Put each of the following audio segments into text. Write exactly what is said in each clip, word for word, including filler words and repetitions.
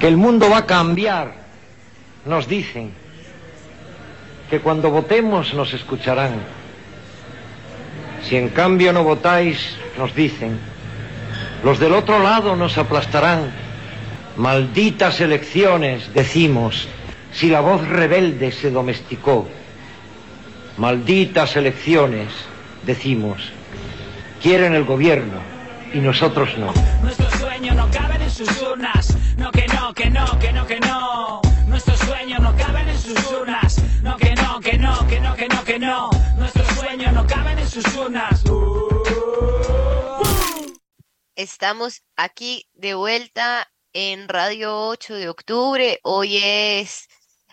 que el mundo va a cambiar, nos dicen, que cuando votemos nos escucharán. Si en cambio no votáis, nos dicen, los del otro lado nos aplastarán. Malditas elecciones, decimos, si la voz rebelde se domesticó. Malditas elecciones, decimos, quieren el gobierno y nosotros no. Nuestros sueños no caben en sus urnas, no que no, que no, que no, que no. Nuestros sueños no caben en sus urnas, no que no, que no, que no, que no, que no. Nuestros sueños no caben en sus urnas. Uh. Estamos aquí de vuelta en Radio ocho de octubre. Hoy es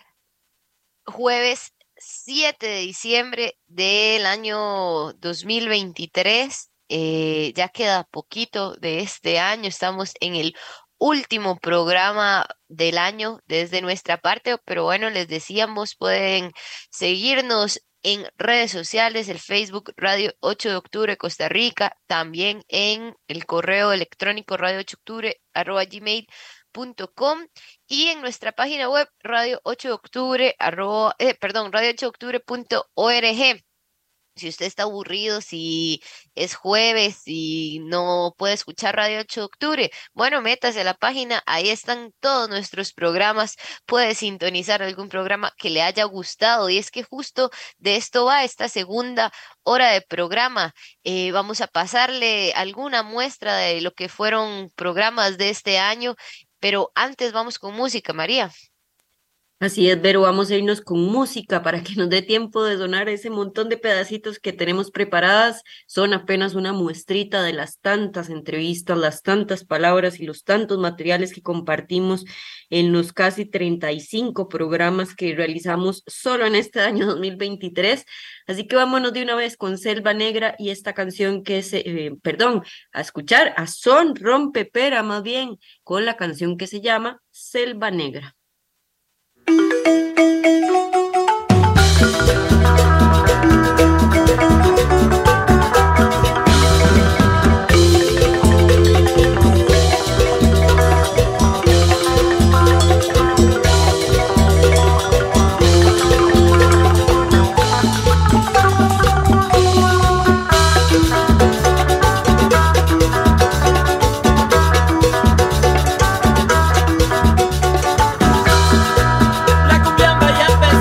jueves siete de diciembre del año dos mil veintitrés. Eh, ya queda poquito de este año. Estamos en el último programa del año desde nuestra parte, pero bueno, les decíamos, pueden seguirnos en redes sociales, el Facebook Radio ocho de octubre Costa Rica, también en el correo electrónico radio ocho de octubre arroba gmail punto com y en nuestra página web radio ocho de octubre arroba, eh, perdón, radio ocho de octubre punto org. Si usted está aburrido, si es jueves y no puede escuchar Radio ocho de octubre, bueno, métase a la página, ahí están todos nuestros programas, puede sintonizar algún programa que le haya gustado, y es que justo de esto va esta segunda hora de programa. Eh, vamos a pasarle alguna muestra de lo que fueron programas de este año, pero antes vamos con música, María. Así es, Vero, vamos a irnos con música para que nos dé tiempo de sonar ese montón de pedacitos que tenemos preparadas. Son apenas una muestrita de las tantas entrevistas, las tantas palabras y los tantos materiales que compartimos en los casi treinta y cinco programas que realizamos solo en este año dos mil veintitrés. Así que vámonos de una vez con Selva Negra y esta canción que se, eh, perdón, a escuchar a Son Rompepera más bien, con la canción que se llama Selva Negra. La cumbia ya empezó.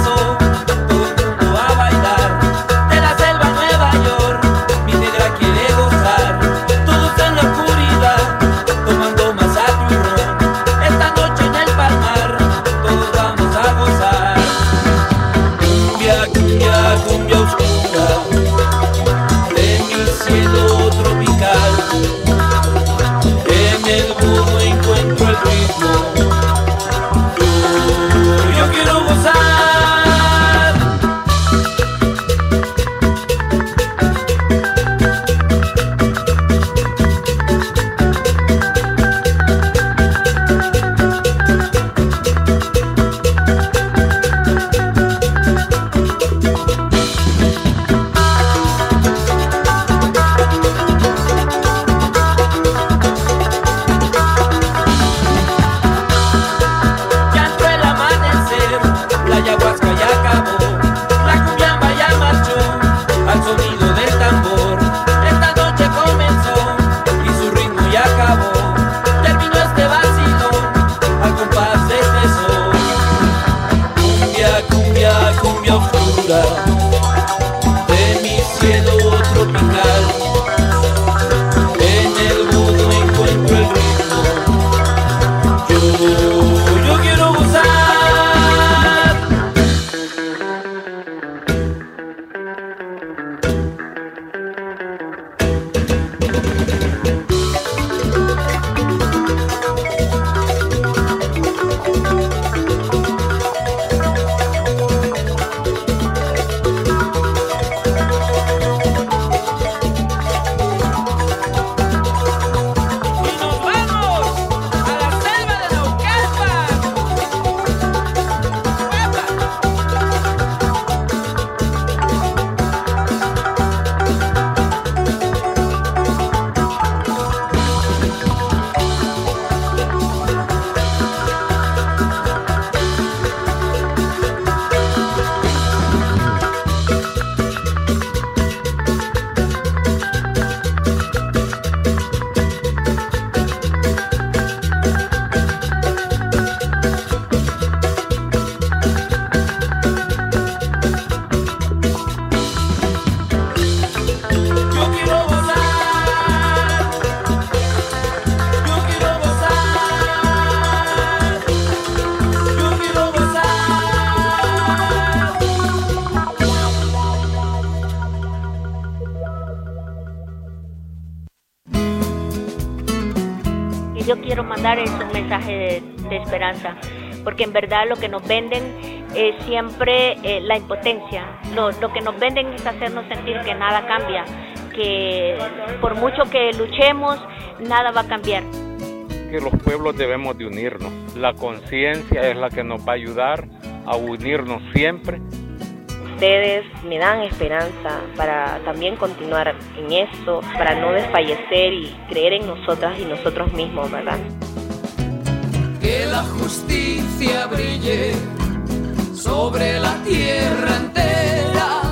queremos dar es un mensaje de, de esperanza, porque en verdad lo que nos venden es siempre eh, la impotencia. Lo, lo que nos venden es hacernos sentir que nada cambia, que por mucho que luchemos, nada va a cambiar. Que los pueblos debemos de unirnos. La conciencia es la que nos va a ayudar a unirnos siempre. Ustedes me dan esperanza para también continuar en esto, para no desfallecer y creer en nosotras y nosotros mismos, ¿verdad? Que la justicia brille sobre la tierra entera.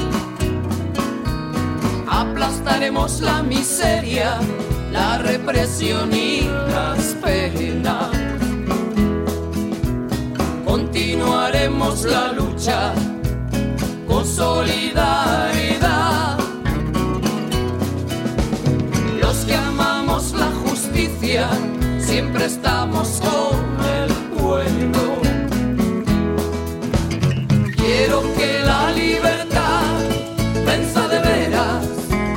Aplastaremos la miseria, la represión y las penas. Continuaremos la lucha con solidaridad. Los que amamos la justicia siempre estamos con el pueblo. Quiero que la libertad venza de veras.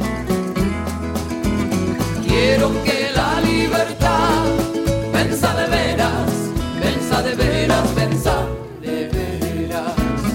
Quiero que la libertad venza de veras, venza de veras, venza de veras.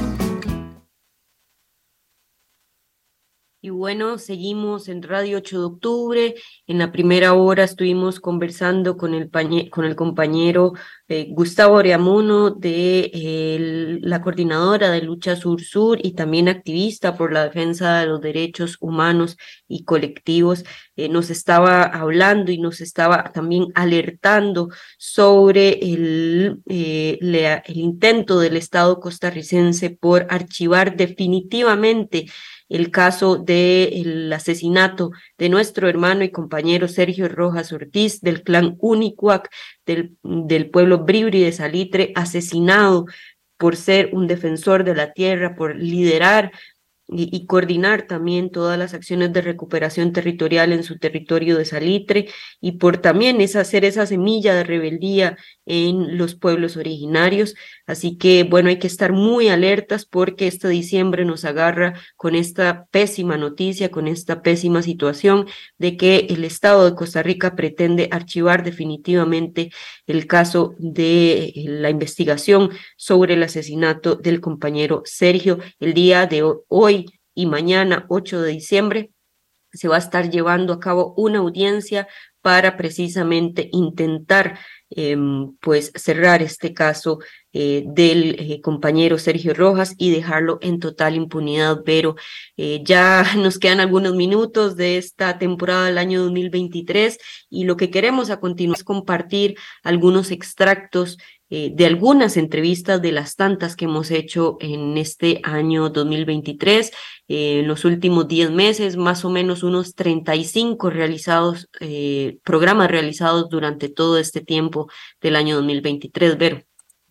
Y bueno, seguimos en Radio ocho de octubre. En la primera hora estuvimos conversando con el, pañe, con el compañero eh, Gustavo Oreamuno, de eh, la coordinadora de Lucha Sur-Sur y también activista por la defensa de los derechos humanos y colectivos. Eh, nos estaba hablando y nos estaba también alertando sobre el, eh, le, el intento del Estado costarricense por archivar definitivamente el caso del asesinato de nuestro hermano y compañero Sergio Rojas Ortiz, del clan Unicuac, del, del pueblo Bribri de Salitre, asesinado por ser un defensor de la tierra, por liderar y, y coordinar también todas las acciones de recuperación territorial en su territorio de Salitre, y por también esa, hacer esa semilla de rebeldía en los pueblos originarios. Así que, bueno, hay que estar muy alertas porque este diciembre nos agarra con esta pésima noticia, con esta pésima situación de que el Estado de Costa Rica pretende archivar definitivamente el caso de la investigación sobre el asesinato del compañero Sergio. El día de hoy y mañana, ocho de diciembre, se va a estar llevando a cabo una audiencia para precisamente intentar eh, pues cerrar este caso eh, del eh, compañero Sergio Rojas y dejarlo en total impunidad. Pero eh, ya nos quedan algunos minutos de esta temporada del año dos mil veintitrés y lo que queremos a continuación es compartir algunos extractos eh, de algunas entrevistas de las tantas que hemos hecho en este año dos mil veintitrés. Eh, en los últimos diez meses, más o menos unos treinta y cinco realizados, eh, programas realizados durante todo este tiempo del año dos mil veintitrés, Vero.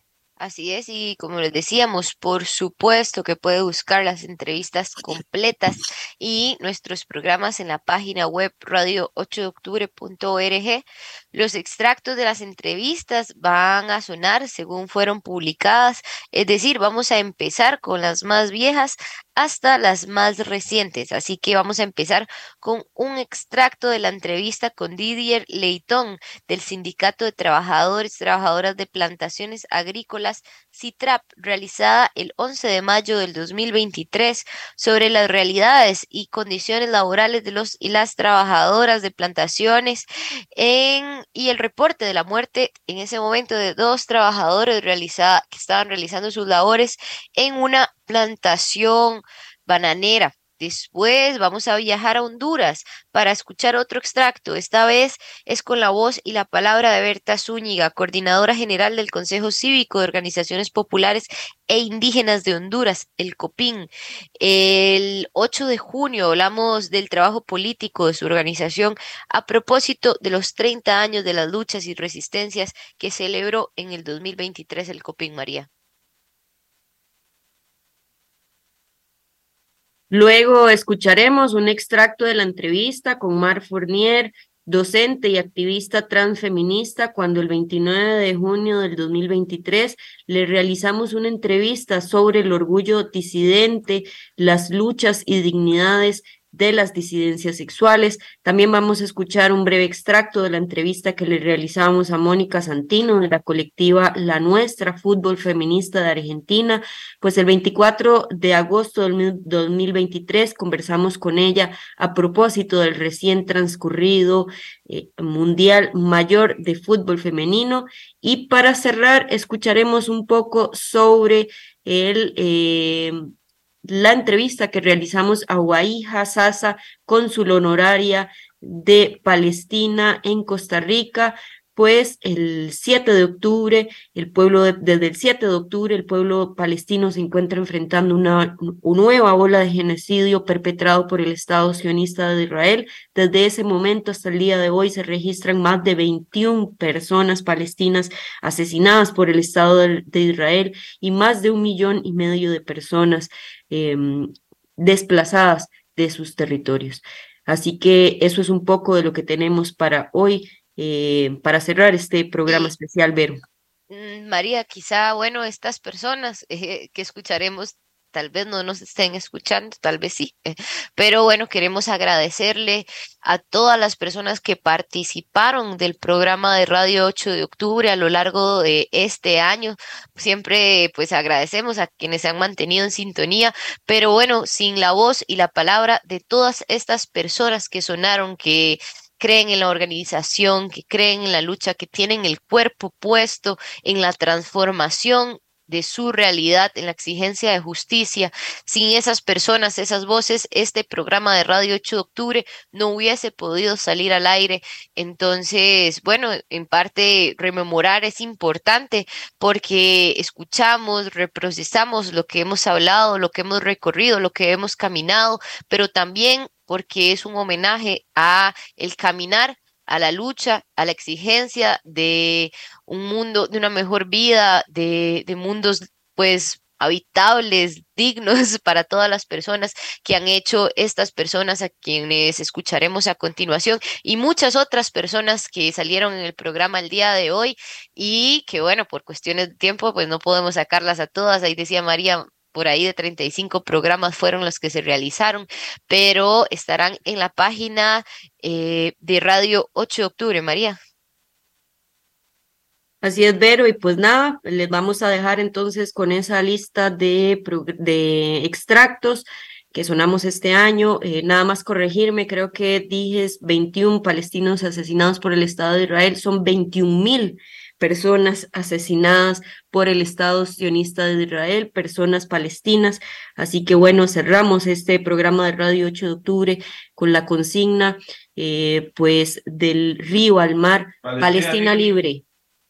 Así es, y como les decíamos, por supuesto que puede buscar las entrevistas completas y nuestros programas en la página web radio ocho de octubre punto org. Los extractos de las entrevistas van a sonar según fueron publicadas, es decir, vamos a empezar con las más viejas hasta las más recientes. Así que vamos a empezar con un extracto de la entrevista con Didier Leitón del Sindicato de Trabajadores, Trabajadoras de Plantaciones Agrícolas, CITRAP, realizada el once de mayo del dos mil veintitrés, sobre las realidades y condiciones laborales de los y las trabajadoras de plantaciones en, y el reporte de la muerte en ese momento de dos trabajadores realizada, que estaban realizando sus labores en una plantación bananera. Después vamos a viajar a Honduras para escuchar otro extracto. Esta vez es con la voz y la palabra de Berta Zúñiga, coordinadora general del Consejo Cívico de Organizaciones Populares e Indígenas de Honduras, el COPIN. El ocho de junio hablamos del trabajo político de su organización a propósito de los treinta años de las luchas y resistencias que celebró en el dos mil veintitrés el COPIN, María. Luego escucharemos un extracto de la entrevista con Mar Fournier, docente y activista transfeminista, cuando el veintinueve de junio del dos mil veintitrés le realizamos una entrevista sobre el orgullo disidente, las luchas y dignidades de las disidencias sexuales. También vamos a escuchar un breve extracto de la entrevista que le realizamos a Mónica Santino de la colectiva La Nuestra, fútbol feminista de Argentina. Pues el veinticuatro de agosto del dos mil veintitrés conversamos con ella a propósito del recién transcurrido eh, Mundial Mayor de Fútbol Femenino. Y para cerrar, escucharemos un poco sobre el... Eh, la entrevista que realizamos a Waija Sasa, cónsul honoraria de Palestina en Costa Rica. Pues el siete de octubre, el pueblo de, desde el siete de octubre, el pueblo palestino se encuentra enfrentando una, una nueva ola de genocidio perpetrado por el Estado sionista de Israel. Desde ese momento hasta el día de hoy se registran más de veintiuna personas palestinas asesinadas por el Estado de, de Israel y más de un millón y medio de personas eh, desplazadas de sus territorios. Así que eso es un poco de lo que tenemos para hoy. Eh, para cerrar este programa especial, Vero. María, quizá, bueno, estas personas eh, que escucharemos tal vez no nos estén escuchando, tal vez sí, eh, pero bueno, queremos agradecerle a todas las personas que participaron del programa de Radio ocho de octubre a lo largo de este año. Siempre pues agradecemos a quienes se han mantenido en sintonía, pero bueno, sin la voz y la palabra de todas estas personas que sonaron, que creen en la organización, que creen en la lucha, que tienen el cuerpo puesto en la transformación de su realidad, en la exigencia de justicia. Sin esas personas, esas voces, este programa de Radio ocho de octubre no hubiese podido salir al aire. Entonces, bueno, en parte rememorar es importante porque escuchamos, reprocesamos lo que hemos hablado, lo que hemos recorrido, lo que hemos caminado, pero también porque es un homenaje a el caminar, a la lucha, a la exigencia de un mundo, de una mejor vida, de, de mundos pues habitables, dignos para todas las personas que han hecho estas personas a quienes escucharemos a continuación y muchas otras personas que salieron en el programa el día de hoy y que bueno, por cuestiones de tiempo pues no podemos sacarlas a todas. Ahí decía María, por ahí de treinta y cinco programas fueron los que se realizaron, pero estarán en la página eh, de Radio ocho de octubre, María. Así es, Vero, y pues nada, les vamos a dejar entonces con esa lista de, de extractos que sonamos este año. Eh, nada más corregirme, creo que dije veintiún palestinos asesinados por el Estado de Israel, son veintiún mil personas asesinadas por el Estado sionista de Israel, personas palestinas. Así que bueno, cerramos este programa de Radio ocho de octubre con la consigna, eh, pues, del río al mar, Palestina, Palestina libre.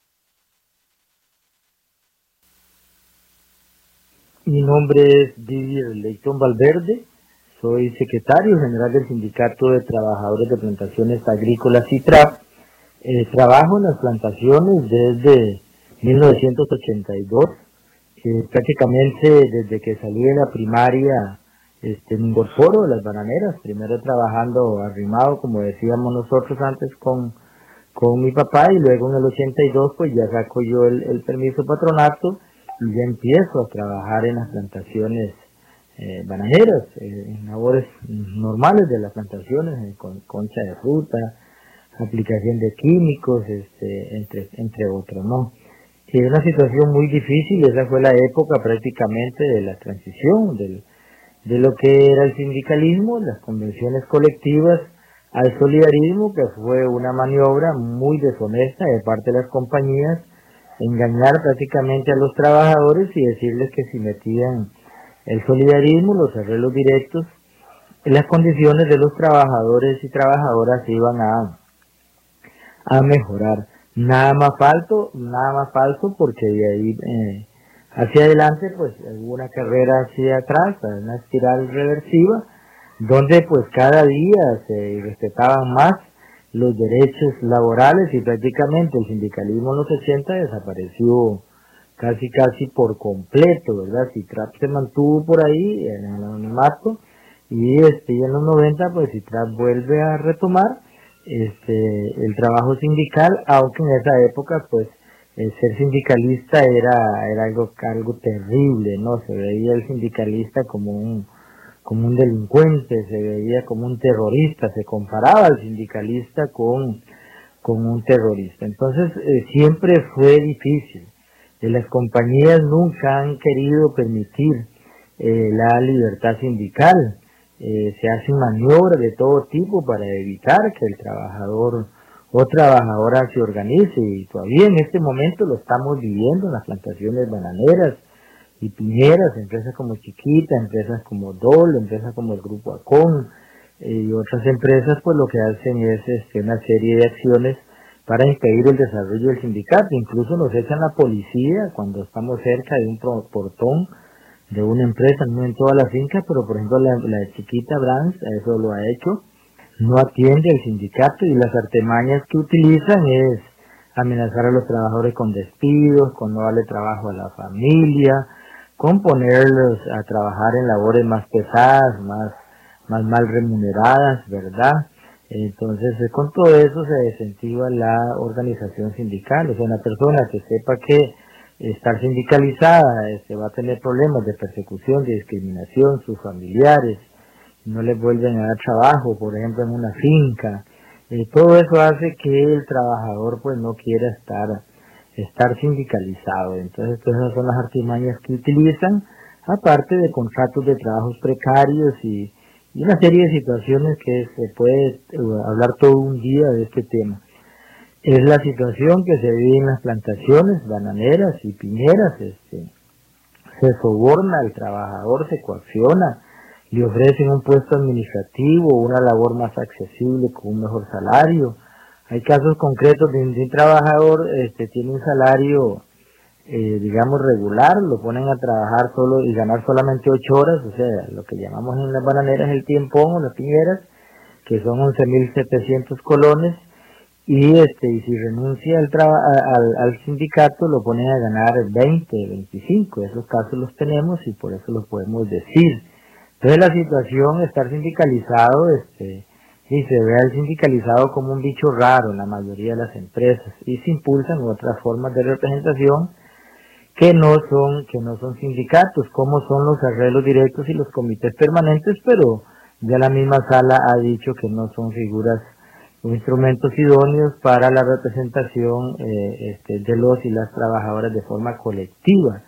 Mi nombre es Didier Leighton Valverde, soy secretario general del Sindicato de Trabajadores de Plantaciones Agrícolas I T R A P. Eh, trabajo en las plantaciones desde mil novecientos ochenta y dos, eh, prácticamente desde que salí de la primaria este, me incorporo a las bananeras, primero trabajando arrimado, como decíamos nosotros antes, con, con mi papá, y luego en el ochenta y dos pues ya saco yo el, el permiso patronato y ya empiezo a trabajar en las plantaciones eh, bananeras, eh, en labores normales de las plantaciones, eh, con concha de fruta, aplicación de químicos, este, entre, entre otros, ¿no? Es una situación muy difícil, esa fue la época prácticamente de la transición, del, de lo que era el sindicalismo, las convenciones colectivas, al solidarismo, que fue una maniobra muy deshonesta de parte de las compañías, engañar prácticamente a los trabajadores y decirles que si metían el solidarismo, los arreglos directos, las condiciones de los trabajadores y trabajadoras iban a a mejorar. Nada más falso, nada más falso, porque de ahí eh, hacia adelante pues hubo una carrera hacia atrás, una espiral reversiva, donde pues cada día se respetaban más los derechos laborales y prácticamente el sindicalismo en los ochenta desapareció casi casi por completo, ¿verdad? C I T R A P se mantuvo por ahí en el anonimato y este y en los noventa pues C I T R A P vuelve a retomar este el trabajo sindical, aunque en esa época pues el ser sindicalista era era algo algo terrible, no se veía el sindicalista como un como un delincuente, se veía como un terrorista, se comparaba al sindicalista con, con un terrorista. Entonces eh, siempre fue difícil. Eh, las compañías nunca han querido permitir eh, la libertad sindical. Eh, se hacen maniobras de todo tipo para evitar que el trabajador o trabajadora se organice, y todavía en este momento lo estamos viviendo en las plantaciones bananeras y piñeras, empresas como Chiquita, empresas como Dole, empresas como el Grupo Acon eh, y otras empresas, pues lo que hacen es este, una serie de acciones para impedir el desarrollo del sindicato. Incluso nos echan la policía cuando estamos cerca de un portón de una empresa, no en toda la finca, pero por ejemplo la, la de Chiquita Brands, eso lo ha hecho, no atiende al sindicato, y las artimañas que utilizan es amenazar a los trabajadores con despidos, con no darle trabajo a la familia, con ponerlos a trabajar en labores más pesadas, más, más mal remuneradas, ¿verdad? Entonces, con todo eso se desincentiva la organización sindical. O sea, una persona que sepa que estar sindicalizada este, va a tener problemas de persecución, de discriminación, sus familiares no les vuelven a dar trabajo, por ejemplo, en una finca. Eh, todo eso hace que el trabajador pues no quiera estar estar sindicalizado. Entonces, pues, esas son las artimañas que utilizan, aparte de contratos de trabajos precarios y, y una serie de situaciones que se puede uh, hablar todo un día de este tema. Es la situación que se vive en las plantaciones bananeras y piñeras. Este, se soborna al trabajador, se coacciona, le ofrecen un puesto administrativo, una labor más accesible con un mejor salario. Hay casos concretos de un trabajador este, tiene un salario, eh, digamos, regular, lo ponen a trabajar solo y ganar solamente ocho horas, o sea, lo que llamamos en las bananeras el tiempón o las piñeras, que son once mil setecientos colones, y este y si renuncia al, al, al sindicato lo ponen a ganar veinte, veinticinco, esos casos los tenemos y por eso los podemos decir. Entonces la situación, estar sindicalizado, este, y se ve al sindicalizado como un bicho raro en la mayoría de las empresas, y se impulsan otras formas de representación que no son, que no son sindicatos, como son los arreglos directos y los comités permanentes, pero ya la misma sala ha dicho que no son figuras o instrumentos idóneos para la representación eh, este, de los y las trabajadoras de forma colectiva.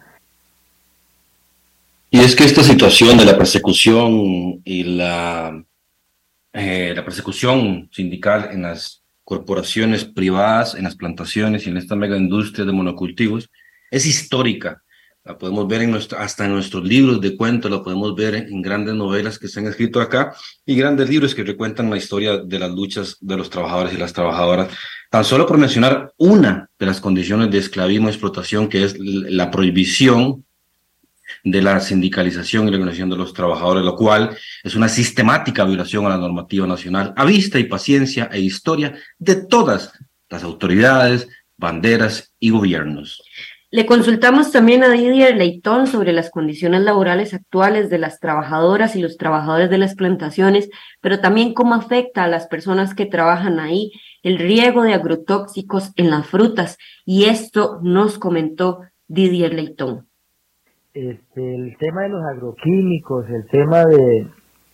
Y es que esta situación de la persecución y la, eh, la persecución sindical en las corporaciones privadas, en las plantaciones y en esta mega industria de monocultivos es histórica. La podemos ver en nuestro, hasta en nuestros libros de cuentos, la podemos ver en, en grandes novelas que se han escrito acá y grandes libros que recuentan la historia de las luchas de los trabajadores y las trabajadoras. Tan solo por mencionar una de las condiciones de esclavismo y explotación, que es la prohibición de la sindicalización y la organización de los trabajadores, lo cual es una sistemática violación a la normativa nacional, a vista y paciencia e historia de todas las autoridades, banderas y gobiernos. Le consultamos también a Didier Leitón sobre las condiciones laborales actuales de las trabajadoras y los trabajadores de las plantaciones, pero también cómo afecta a las personas que trabajan ahí el riego de agrotóxicos en las frutas, y esto nos comentó Didier Leitón. Este, el tema de los agroquímicos, el tema de,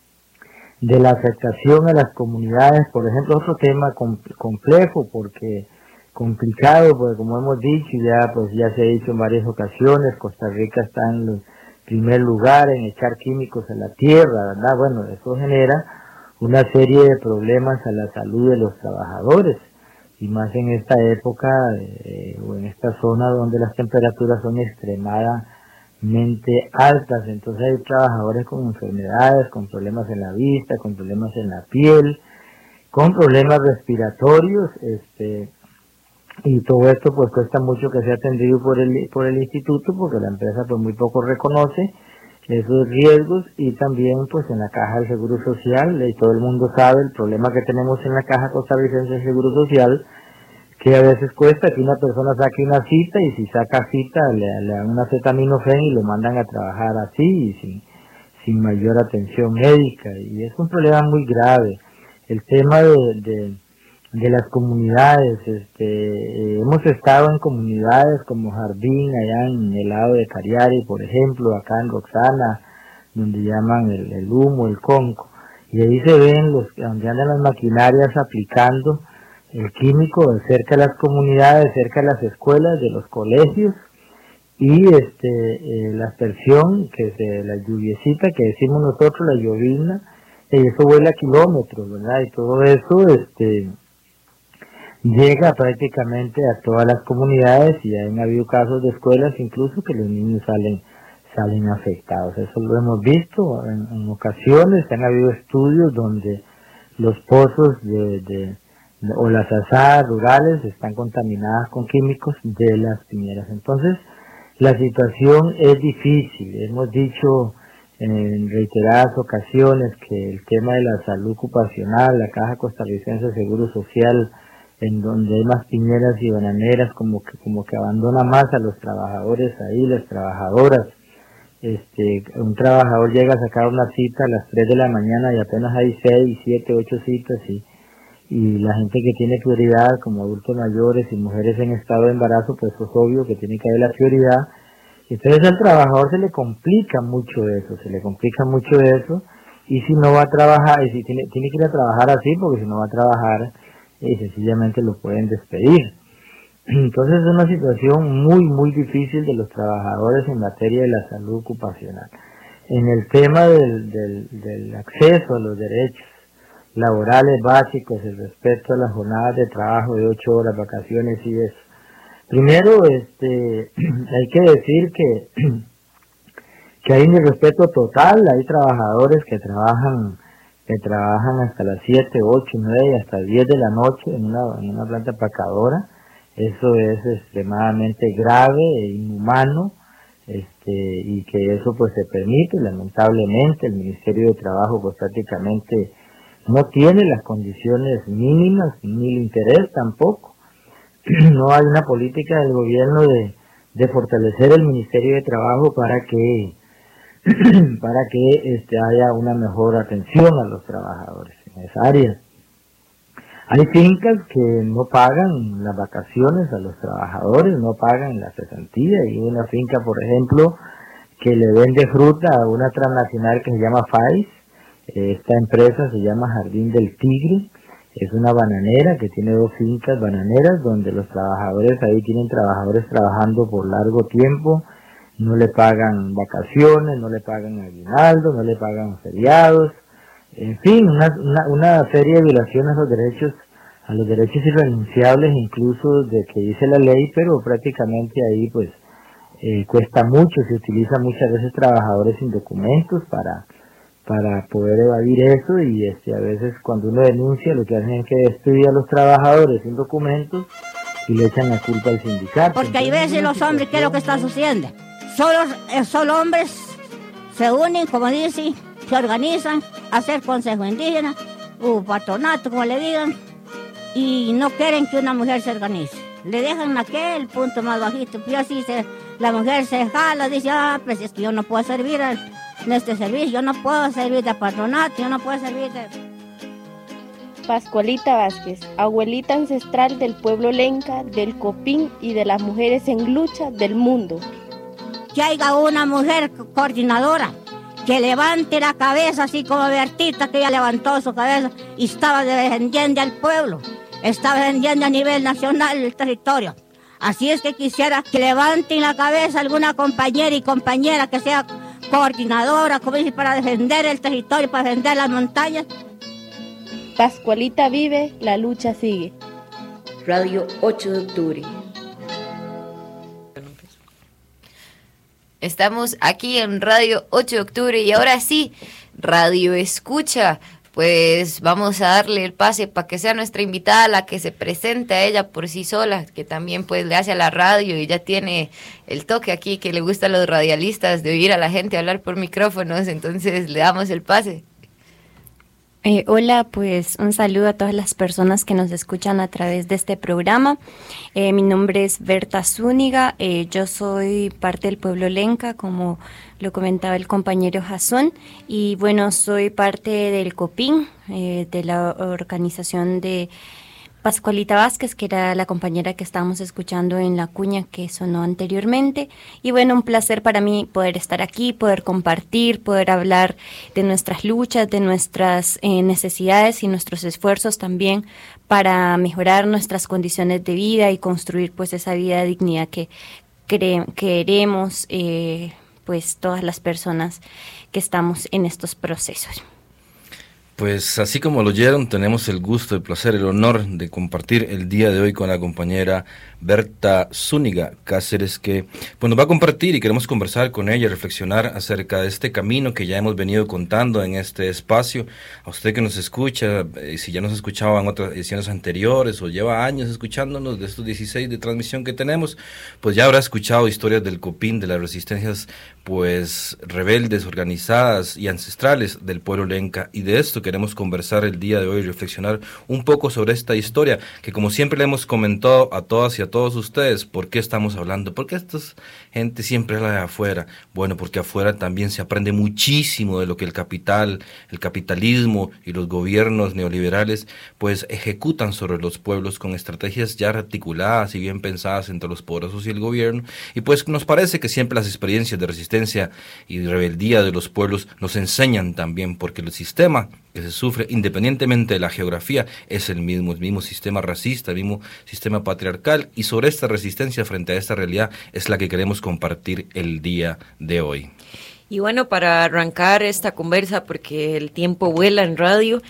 de la afectación a las comunidades, por ejemplo, otro tema com complejo, porque complicado, porque como hemos dicho, ya pues ya se ha dicho en varias ocasiones, Costa Rica está en el primer lugar en echar químicos a la tierra, ¿verdad? Bueno, eso genera una serie de problemas a la salud de los trabajadores, y más en esta época eh, o en esta zona donde las temperaturas son extremadas altas. Entonces hay trabajadores con enfermedades, con problemas en la vista, con problemas en la piel, con problemas respiratorios, este y todo esto pues cuesta mucho que sea atendido por el por el instituto, porque la empresa pues muy poco reconoce esos riesgos. Y también pues en la caja del Seguro Social, y todo el mundo sabe el problema que tenemos en la caja costarricense del Seguro Social, que a veces cuesta que una persona saque una cita, y si saca cita le, le dan una acetaminofén y lo mandan a trabajar así, y sin, sin mayor atención médica, y es un problema muy grave. El tema de, de, de las comunidades, este, eh, hemos estado en comunidades como Jardín, allá en el lado de Cariari, por ejemplo, acá en Roxana, donde llaman el, el humo, el conco, y ahí se ven los donde andan las maquinarias aplicando el químico cerca de las comunidades, cerca de las escuelas, de los colegios, y este eh, la aspersión, que es eh, la lluviecita que decimos nosotros, la llovizna, y eso vuela kilómetros, ¿verdad? Y todo eso este llega prácticamente a todas las comunidades, y han habido casos de escuelas incluso que los niños salen salen afectados. Eso lo hemos visto en, en ocasiones. Han habido estudios donde los pozos de, de, de o las azadas rurales están contaminadas con químicos de las piñeras. Entonces la situación es difícil. Hemos dicho en reiteradas ocasiones que el tema de la salud ocupacional, la Caja Costarricense de Seguro Social, en donde hay más piñeras y bananeras, como que como que abandona más a los trabajadores ahí, las trabajadoras. Este, un trabajador llega a sacar una cita a las tres de la mañana y apenas hay seis, siete, ocho citas, y, y la gente que tiene prioridad, como adultos mayores y mujeres en estado de embarazo, pues es obvio que tiene que haber la prioridad. Entonces al trabajador se le complica mucho eso, se le complica mucho eso, y si no va a trabajar, y si tiene, tiene que ir a trabajar así, porque si no va a trabajar, y sencillamente lo pueden despedir. Entonces es una situación muy muy difícil de los trabajadores en materia de la salud ocupacional. En el tema del, del, del acceso a los derechos laborales básicos, el respeto a las jornadas de trabajo de ocho horas, vacaciones y eso. Primero, este, hay que decir que, que hay un respeto total. Hay trabajadores que trabajan que trabajan hasta las siete, ocho, nueve y hasta diez de la noche en una, en una planta empacadora. Eso es extremadamente grave e inhumano, este, y que eso pues se permite. Lamentablemente el Ministerio de Trabajo pues prácticamente no tiene las condiciones mínimas, ni el interés tampoco. No hay una política del gobierno de, de fortalecer el Ministerio de Trabajo para que para que este, haya una mejor atención a los trabajadores en esa área. Hay fincas que no pagan las vacaciones a los trabajadores, no pagan la cesantía, y una finca, por ejemplo, que le vende fruta a una transnacional que se llama Faiz. Esta empresa se llama Jardín del Tigre, es una bananera que tiene dos fincas bananeras donde los trabajadores ahí tienen trabajadores trabajando por largo tiempo, no le pagan vacaciones, no le pagan aguinaldo, no le pagan feriados, en fin, una, una, una serie de violaciones a los derechos, a los derechos irrenunciables incluso de que dice la ley, pero prácticamente ahí pues eh, cuesta mucho, se utiliza muchas veces trabajadores sin documentos para para poder evadir eso, y este a veces cuando uno denuncia lo que hacen es que destruyen a los trabajadores sin documentos y le echan la culpa al sindicato. Porque hay veces los hombres, ¿qué es lo que está sucediendo? Solo, eh, solo hombres se unen, como dicen, se organizan a hacer consejo indígena o patronato, como le digan, y no quieren que una mujer se organice. Le dejan aquel punto más bajito, y así se, la mujer se jala, dice, ah, pues es que yo no puedo servir al, en este servicio, yo no puedo servir de patronato, yo no puedo servir de... Pascualita Vázquez, abuelita ancestral del pueblo lenca, del Copín y de las mujeres en lucha del mundo. Que haya una mujer coordinadora, que levante la cabeza, así como Bertita, que ella levantó su cabeza y estaba defendiendo al pueblo, estaba defendiendo a nivel nacional el territorio. Así es que quisiera que levanten la cabeza alguna compañera y compañera que sea coordinadora, como dice, para defender el territorio, para defender las montañas. Pascualita vive, la lucha sigue. Radio ocho de octubre. Estamos aquí en Radio ocho de octubre y ahora sí, Radio Escucha. Pues vamos a darle el pase para que sea nuestra invitada la que se presente a ella por sí sola, que también pues le hace a la radio y ya tiene el toque aquí que le gusta a los radialistas de oír a la gente hablar por micrófonos, entonces le damos el pase. Eh, hola, pues un saludo a todas las personas que nos escuchan a través de este programa. Eh, mi nombre es Berta Zúñiga, eh, yo soy parte del pueblo lenca, como lo comentaba el compañero Jasón, y bueno, soy parte del Copín, eh, de la organización de Pascualita Vázquez, que era la compañera que estábamos escuchando en la cuña que sonó anteriormente. Y bueno, un placer para mí poder estar aquí, poder compartir, poder hablar de nuestras luchas, de nuestras eh, necesidades y nuestros esfuerzos también para mejorar nuestras condiciones de vida y construir pues esa vida de dignidad que cre- queremos eh, pues todas las personas que estamos en estos procesos. Pues así como lo oyeron, tenemos el gusto, el placer, el honor de compartir el día de hoy con la compañera Berta Zúñiga Cáceres, que pues, nos va a compartir y queremos conversar con ella, reflexionar acerca de este camino que ya hemos venido contando en este espacio. A usted que nos escucha, eh, si ya nos escuchaba en otras ediciones anteriores o lleva años escuchándonos de estos dieciséis de transmisión que tenemos, pues ya habrá escuchado historias del Copín, de las resistencias pues rebeldes, organizadas y ancestrales del pueblo lenca, y de esto queremos conversar el día de hoy, reflexionar un poco sobre esta historia que, como siempre le hemos comentado a todas y a todos ustedes, ¿por qué estamos hablando? ¿Por qué esta gente siempre habla de afuera? Bueno, porque afuera también se aprende muchísimo de lo que el capital, el capitalismo y los gobiernos neoliberales pues ejecutan sobre los pueblos con estrategias ya articuladas y bien pensadas entre los poderosos y el gobierno, y pues nos parece que siempre las experiencias de resistencia y rebeldía de los pueblos nos enseñan también, porque el sistema que se sufre, independientemente de la geografía, es el mismo, el mismo sistema racista, el mismo sistema patriarcal, y sobre esta resistencia frente a esta realidad es la que queremos compartir el día de hoy. Y bueno, para arrancar esta conversa, porque el tiempo vuela en radio,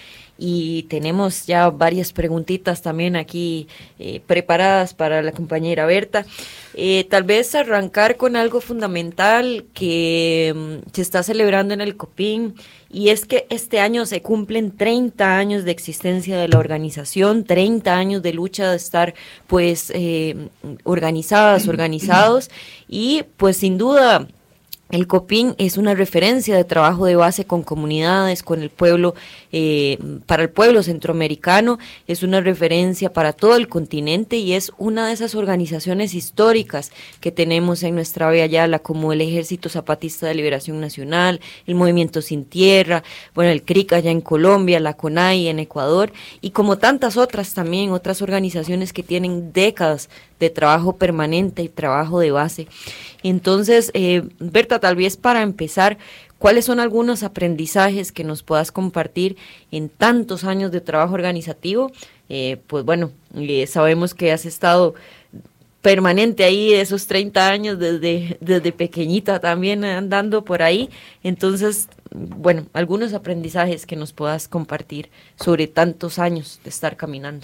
y tenemos ya varias preguntitas también aquí eh, preparadas para la compañera Berta. Eh, tal vez arrancar con algo fundamental que um, se está celebrando en el Copín, y es que este año se cumplen treinta años de existencia de la organización, treinta años de lucha, de estar pues eh, organizadas, organizados, y pues sin duda el Copín es una referencia de trabajo de base con comunidades, con el pueblo, eh, para el pueblo centroamericano, es una referencia para todo el continente, y es una de esas organizaciones históricas que tenemos en nuestra Bella Yala, como el Ejército Zapatista de Liberación Nacional, el Movimiento Sin Tierra, bueno, el C R I C allá en Colombia, la CONAI en Ecuador, y como tantas otras también, otras organizaciones que tienen décadas de trabajo permanente y trabajo de base. Entonces, eh, Berta, tal vez para empezar, ¿cuáles son algunos aprendizajes que nos puedas compartir en tantos años de trabajo organizativo? Eh, pues bueno, eh, sabemos que has estado permanente ahí esos treinta años, desde, desde pequeñita también andando por ahí. Entonces, bueno, algunos aprendizajes que nos puedas compartir sobre tantos años de estar caminando.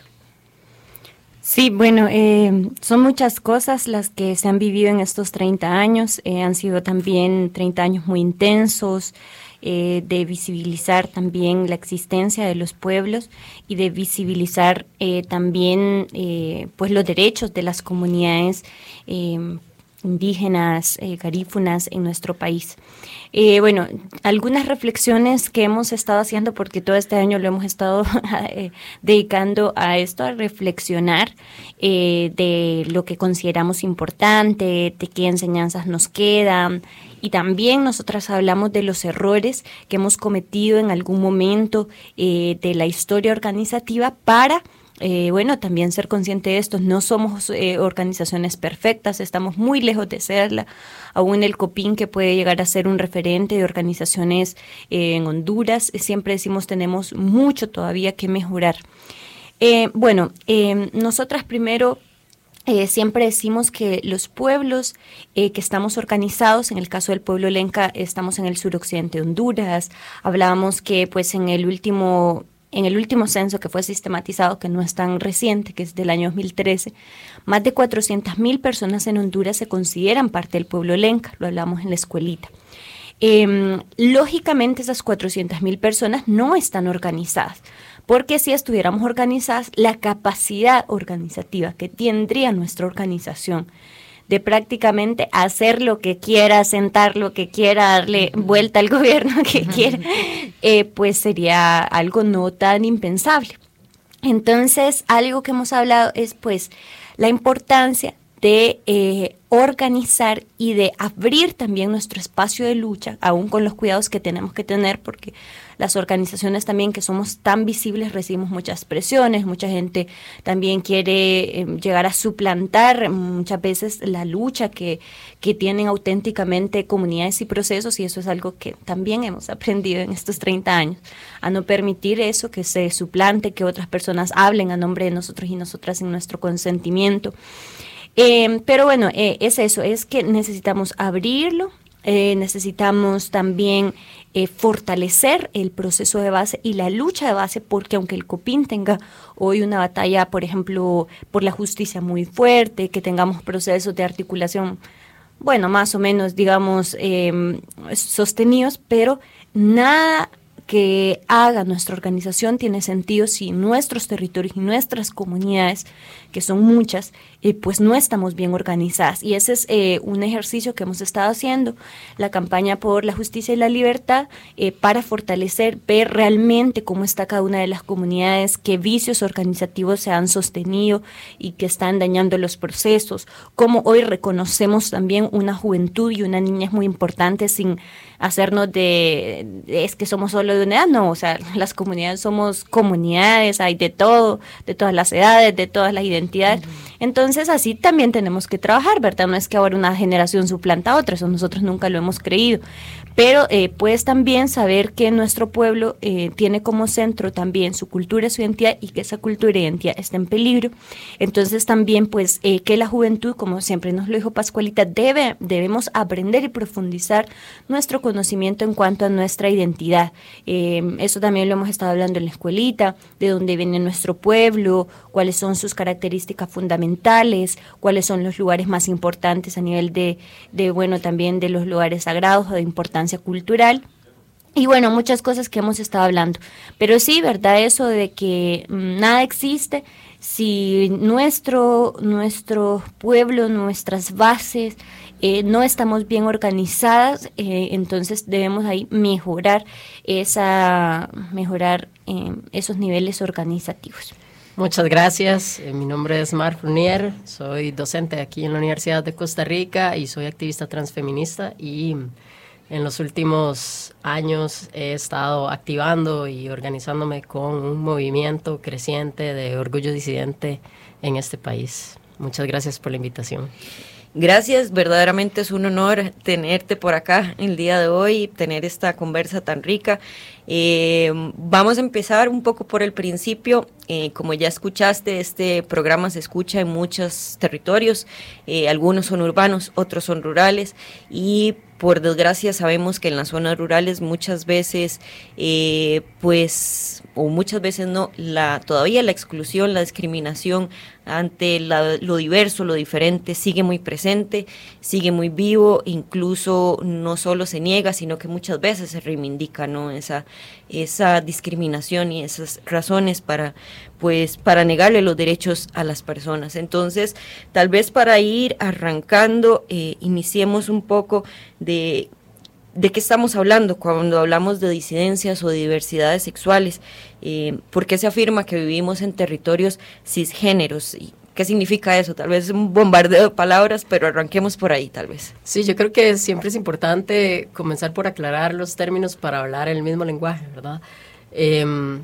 Sí, bueno, eh, son muchas cosas las que se han vivido en estos treinta años, eh, han sido también treinta años muy intensos, eh, de visibilizar también la existencia de los pueblos y de visibilizar eh, también eh, pues los derechos de las comunidades eh, indígenas, eh, garífunas en nuestro país. Eh, bueno, algunas reflexiones que hemos estado haciendo, porque todo este año lo hemos estado eh, dedicando a esto, a reflexionar eh, de lo que consideramos importante, de qué enseñanzas nos quedan, y también nosotras hablamos de los errores que hemos cometido en algún momento eh, de la historia organizativa para Eh, bueno, también ser consciente de esto. No somos eh, organizaciones perfectas, estamos muy lejos de serla. Aún el Copín, que puede llegar a ser un referente de organizaciones eh, en Honduras, eh, siempre decimos tenemos mucho todavía que mejorar. Eh, bueno, eh, nosotras primero eh, siempre decimos que los pueblos eh, que estamos organizados, en el caso del pueblo lenca, estamos en el suroccidente de Honduras. Hablábamos que pues en el último... En el último censo que fue sistematizado, que no es tan reciente, que es del año dos mil trece, más de cuatrocientas mil personas en Honduras se consideran parte del pueblo lenca, lo hablamos en la escuelita. Eh, lógicamente esas cuatrocientas mil personas no están organizadas, porque si estuviéramos organizadas, la capacidad organizativa que tendría nuestra organización de prácticamente hacer lo que quiera, sentar lo que quiera, darle vuelta al gobierno que quiera, eh, pues sería algo no tan impensable. Entonces, algo que hemos hablado es pues la importancia de eh, organizar y de abrir también nuestro espacio de lucha, aún con los cuidados que tenemos que tener, porque las organizaciones también que somos tan visibles recibimos muchas presiones, mucha gente también quiere eh, llegar a suplantar muchas veces la lucha que, que tienen auténticamente comunidades y procesos, y eso es algo que también hemos aprendido en estos treinta años, a no permitir eso, que se suplante, que otras personas hablen a nombre de nosotros y nosotras sin nuestro consentimiento. Eh, pero bueno, eh, es eso, es que necesitamos abrirlo, eh, necesitamos también eh, fortalecer el proceso de base y la lucha de base, porque aunque el COPIN tenga hoy una batalla, por ejemplo, por la justicia muy fuerte, que tengamos procesos de articulación, bueno, más o menos, digamos, eh, sostenidos, pero nada que haga nuestra organización tiene sentido si nuestros territorios y nuestras comunidades, que son muchas, eh, pues no estamos bien organizadas. Y ese es eh, un ejercicio que hemos estado haciendo, la campaña por la justicia y la libertad, eh, para fortalecer, ver realmente cómo está cada una de las comunidades, qué vicios organizativos se han sostenido y que están dañando los procesos, cómo hoy reconocemos también una juventud y una niñez muy importante sin hacernos de, de es que somos solo de una edad, no, o sea, las comunidades somos comunidades, hay de todo, de todas las edades, de todas las identidades, uh-huh. Entonces así también tenemos que trabajar, ¿verdad? No es que ahora una generación suplanta a otra, eso nosotros nunca lo hemos creído, pero eh, pues también saber que nuestro pueblo eh, tiene como centro también su cultura, su identidad, y que esa cultura y identidad está en peligro. Entonces también pues eh, que la juventud, como siempre nos lo dijo Pascualita, debe, debemos aprender y profundizar nuestro conocimiento en cuanto a nuestra identidad. Eh, eso también lo hemos estado hablando en la escuelita, de dónde viene nuestro pueblo, cuáles son sus características fundamentales, cuáles son los lugares más importantes a nivel de, de bueno, también de los lugares sagrados o de importancia cultural. Y bueno, muchas cosas que hemos estado hablando. Pero sí, ¿verdad? Eso de que mmm, nada existe si nuestro, nuestro pueblo, nuestras bases, eh, no estamos bien organizadas, eh, entonces debemos ahí mejorar esa, mejorar eh, esos niveles organizativos. Muchas gracias. Eh, mi nombre es Marc Fournier, soy docente aquí en la Universidad de Costa Rica y soy activista transfeminista, y en los últimos años he estado activando y organizándome con un movimiento creciente de orgullo disidente en este país. Muchas gracias por la invitación. Gracias, verdaderamente es un honor tenerte por acá el día de hoy, tener esta conversa tan rica. Eh, vamos a empezar un poco por el principio. Eh, como ya escuchaste, este programa se escucha en muchos territorios, eh, algunos son urbanos, otros son rurales, y por desgracia sabemos que en las zonas rurales muchas veces, eh, pues, o muchas veces no, la todavía la exclusión, la discriminación ante la, lo diverso, lo diferente, sigue muy presente, sigue muy vivo, incluso no solo se niega, sino que muchas veces se reivindica, ¿no? Esa, esa discriminación y esas razones para, pues, para negarle los derechos a las personas. Entonces, tal vez para ir arrancando, eh, iniciemos un poco de... ¿De qué estamos hablando cuando hablamos de disidencias o de diversidades sexuales? Eh, ¿Por qué se afirma que vivimos en territorios cisgéneros? ¿Y qué significa eso? Tal vez es un bombardeo de palabras, pero arranquemos por ahí, tal vez. Sí, yo creo que siempre es importante comenzar por aclarar los términos para hablar el mismo lenguaje, ¿verdad? Eh,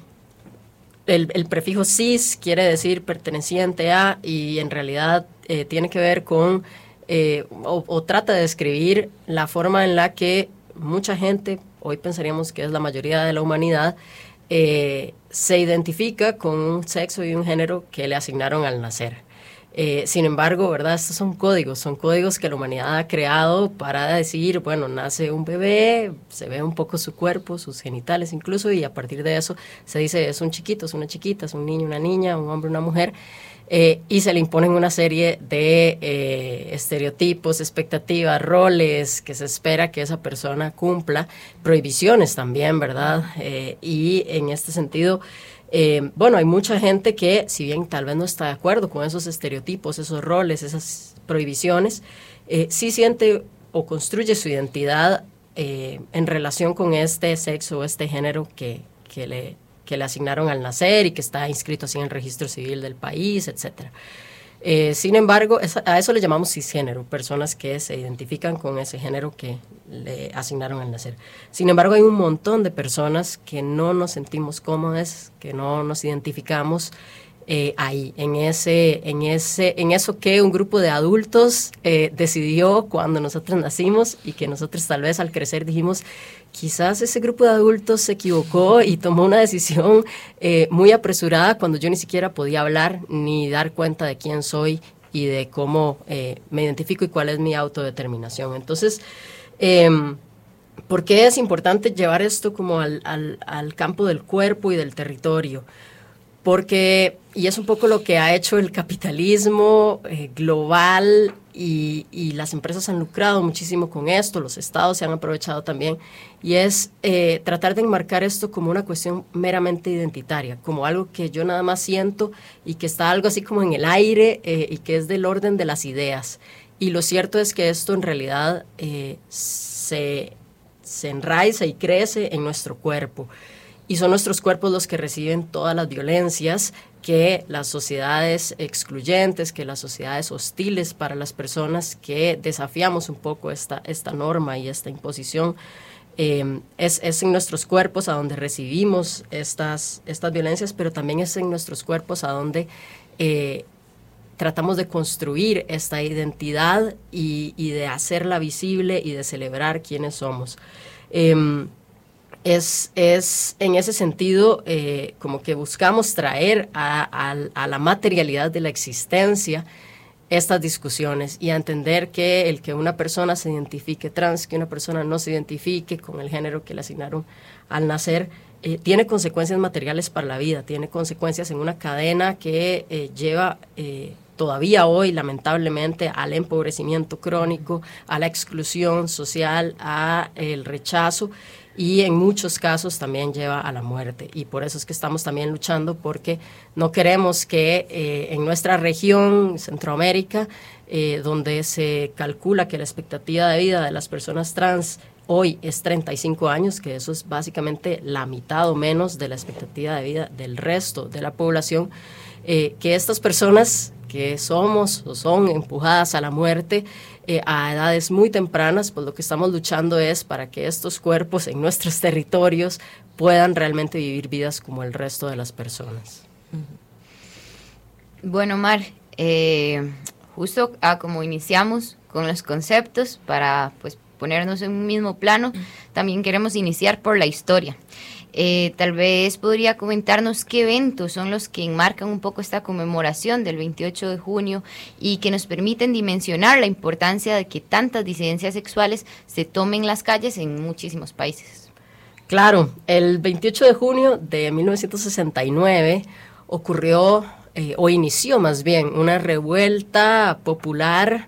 el, el prefijo cis quiere decir perteneciente a, y en realidad eh, tiene que ver con, eh, o, o trata de describir la forma en la que mucha gente, hoy pensaríamos que es la mayoría de la humanidad, eh, se identifica con un sexo y un género que le asignaron al nacer. Eh, sin embargo, ¿verdad? Estos son códigos, son códigos que la humanidad ha creado para decir, bueno, nace un bebé, se ve un poco su cuerpo, sus genitales incluso, y a partir de eso se dice es un chiquito, es una chiquita, es un niño, una niña, un hombre, una mujer. Eh, y se le imponen una serie de eh, estereotipos, expectativas, roles que se espera que esa persona cumpla, prohibiciones también, ¿verdad? Eh, y en este sentido, eh, bueno, hay mucha gente que, si bien tal vez no está de acuerdo con esos estereotipos, esos roles, esas prohibiciones, eh, sí siente o construye su identidad eh, en relación con este sexo o este género que, que le... que le asignaron al nacer y que está inscrito así en el registro civil del país, etcétera. Eh, sin embargo, esa, a eso le llamamos cisgénero, personas que se identifican con ese género que le asignaron al nacer. Sin embargo, hay un montón de personas que no nos sentimos cómodas, que no nos identificamos eh, ahí, en ese, en ese, en eso que un grupo de adultos eh, decidió cuando nosotros nacimos y que nosotros tal vez al crecer dijimos, quizás ese grupo de adultos se equivocó y tomó una decisión eh, muy apresurada cuando yo ni siquiera podía hablar ni dar cuenta de quién soy y de cómo eh, me identifico y cuál es mi autodeterminación. Entonces, eh, ¿por qué es importante llevar esto como al, al, al campo del cuerpo y del territorio? Porque, y es un poco lo que ha hecho el capitalismo eh, global y, y las empresas han lucrado muchísimo con esto, los estados se han aprovechado también, y es eh, tratar de enmarcar esto como una cuestión meramente identitaria, como algo que yo nada más siento y que está algo así como en el aire eh, y que es del orden de las ideas. Y lo cierto es que esto en realidad eh, se, se enraiza y crece en nuestro cuerpo. Y son nuestros cuerpos los que reciben todas las violencias que las sociedades excluyentes, que las sociedades hostiles para las personas que desafiamos un poco esta, esta norma y esta imposición, eh, es, es en nuestros cuerpos a donde recibimos estas, estas violencias, pero también es en nuestros cuerpos a donde eh, tratamos de construir esta identidad y, y de hacerla visible y de celebrar quiénes somos. Eh, Es, es en ese sentido eh, como que buscamos traer a, a, a la materialidad de la existencia estas discusiones y a entender que el que una persona se identifique trans, que una persona no se identifique con el género que le asignaron al nacer, eh, tiene consecuencias materiales para la vida, tiene consecuencias en una cadena que eh, lleva eh, todavía hoy lamentablemente al empobrecimiento crónico, a la exclusión social, a el rechazo, y en muchos casos también lleva a la muerte. Y por eso es que estamos también luchando, porque no queremos que eh, en nuestra región, Centroamérica, eh, donde se calcula que la expectativa de vida de las personas trans hoy es treinta y cinco años, que eso es básicamente la mitad o menos de la expectativa de vida del resto de la población, eh, que estas personas que somos o son empujadas a la muerte eh, a edades muy tempranas, pues lo que estamos luchando es para que estos cuerpos en nuestros territorios puedan realmente vivir vidas como el resto de las personas. Bueno, Mar, eh, justo a como iniciamos con los conceptos para pues ponernos en un mismo plano, también queremos iniciar por la historia. Eh, tal vez podría comentarnos qué eventos son los que enmarcan un poco esta conmemoración del veintiocho de junio y que nos permiten dimensionar la importancia de que tantas disidencias sexuales se tomen las calles en muchísimos países. Claro, el veintiocho de junio de mil novecientos sesenta y nueve ocurrió, eh, o inició más bien, una revuelta popular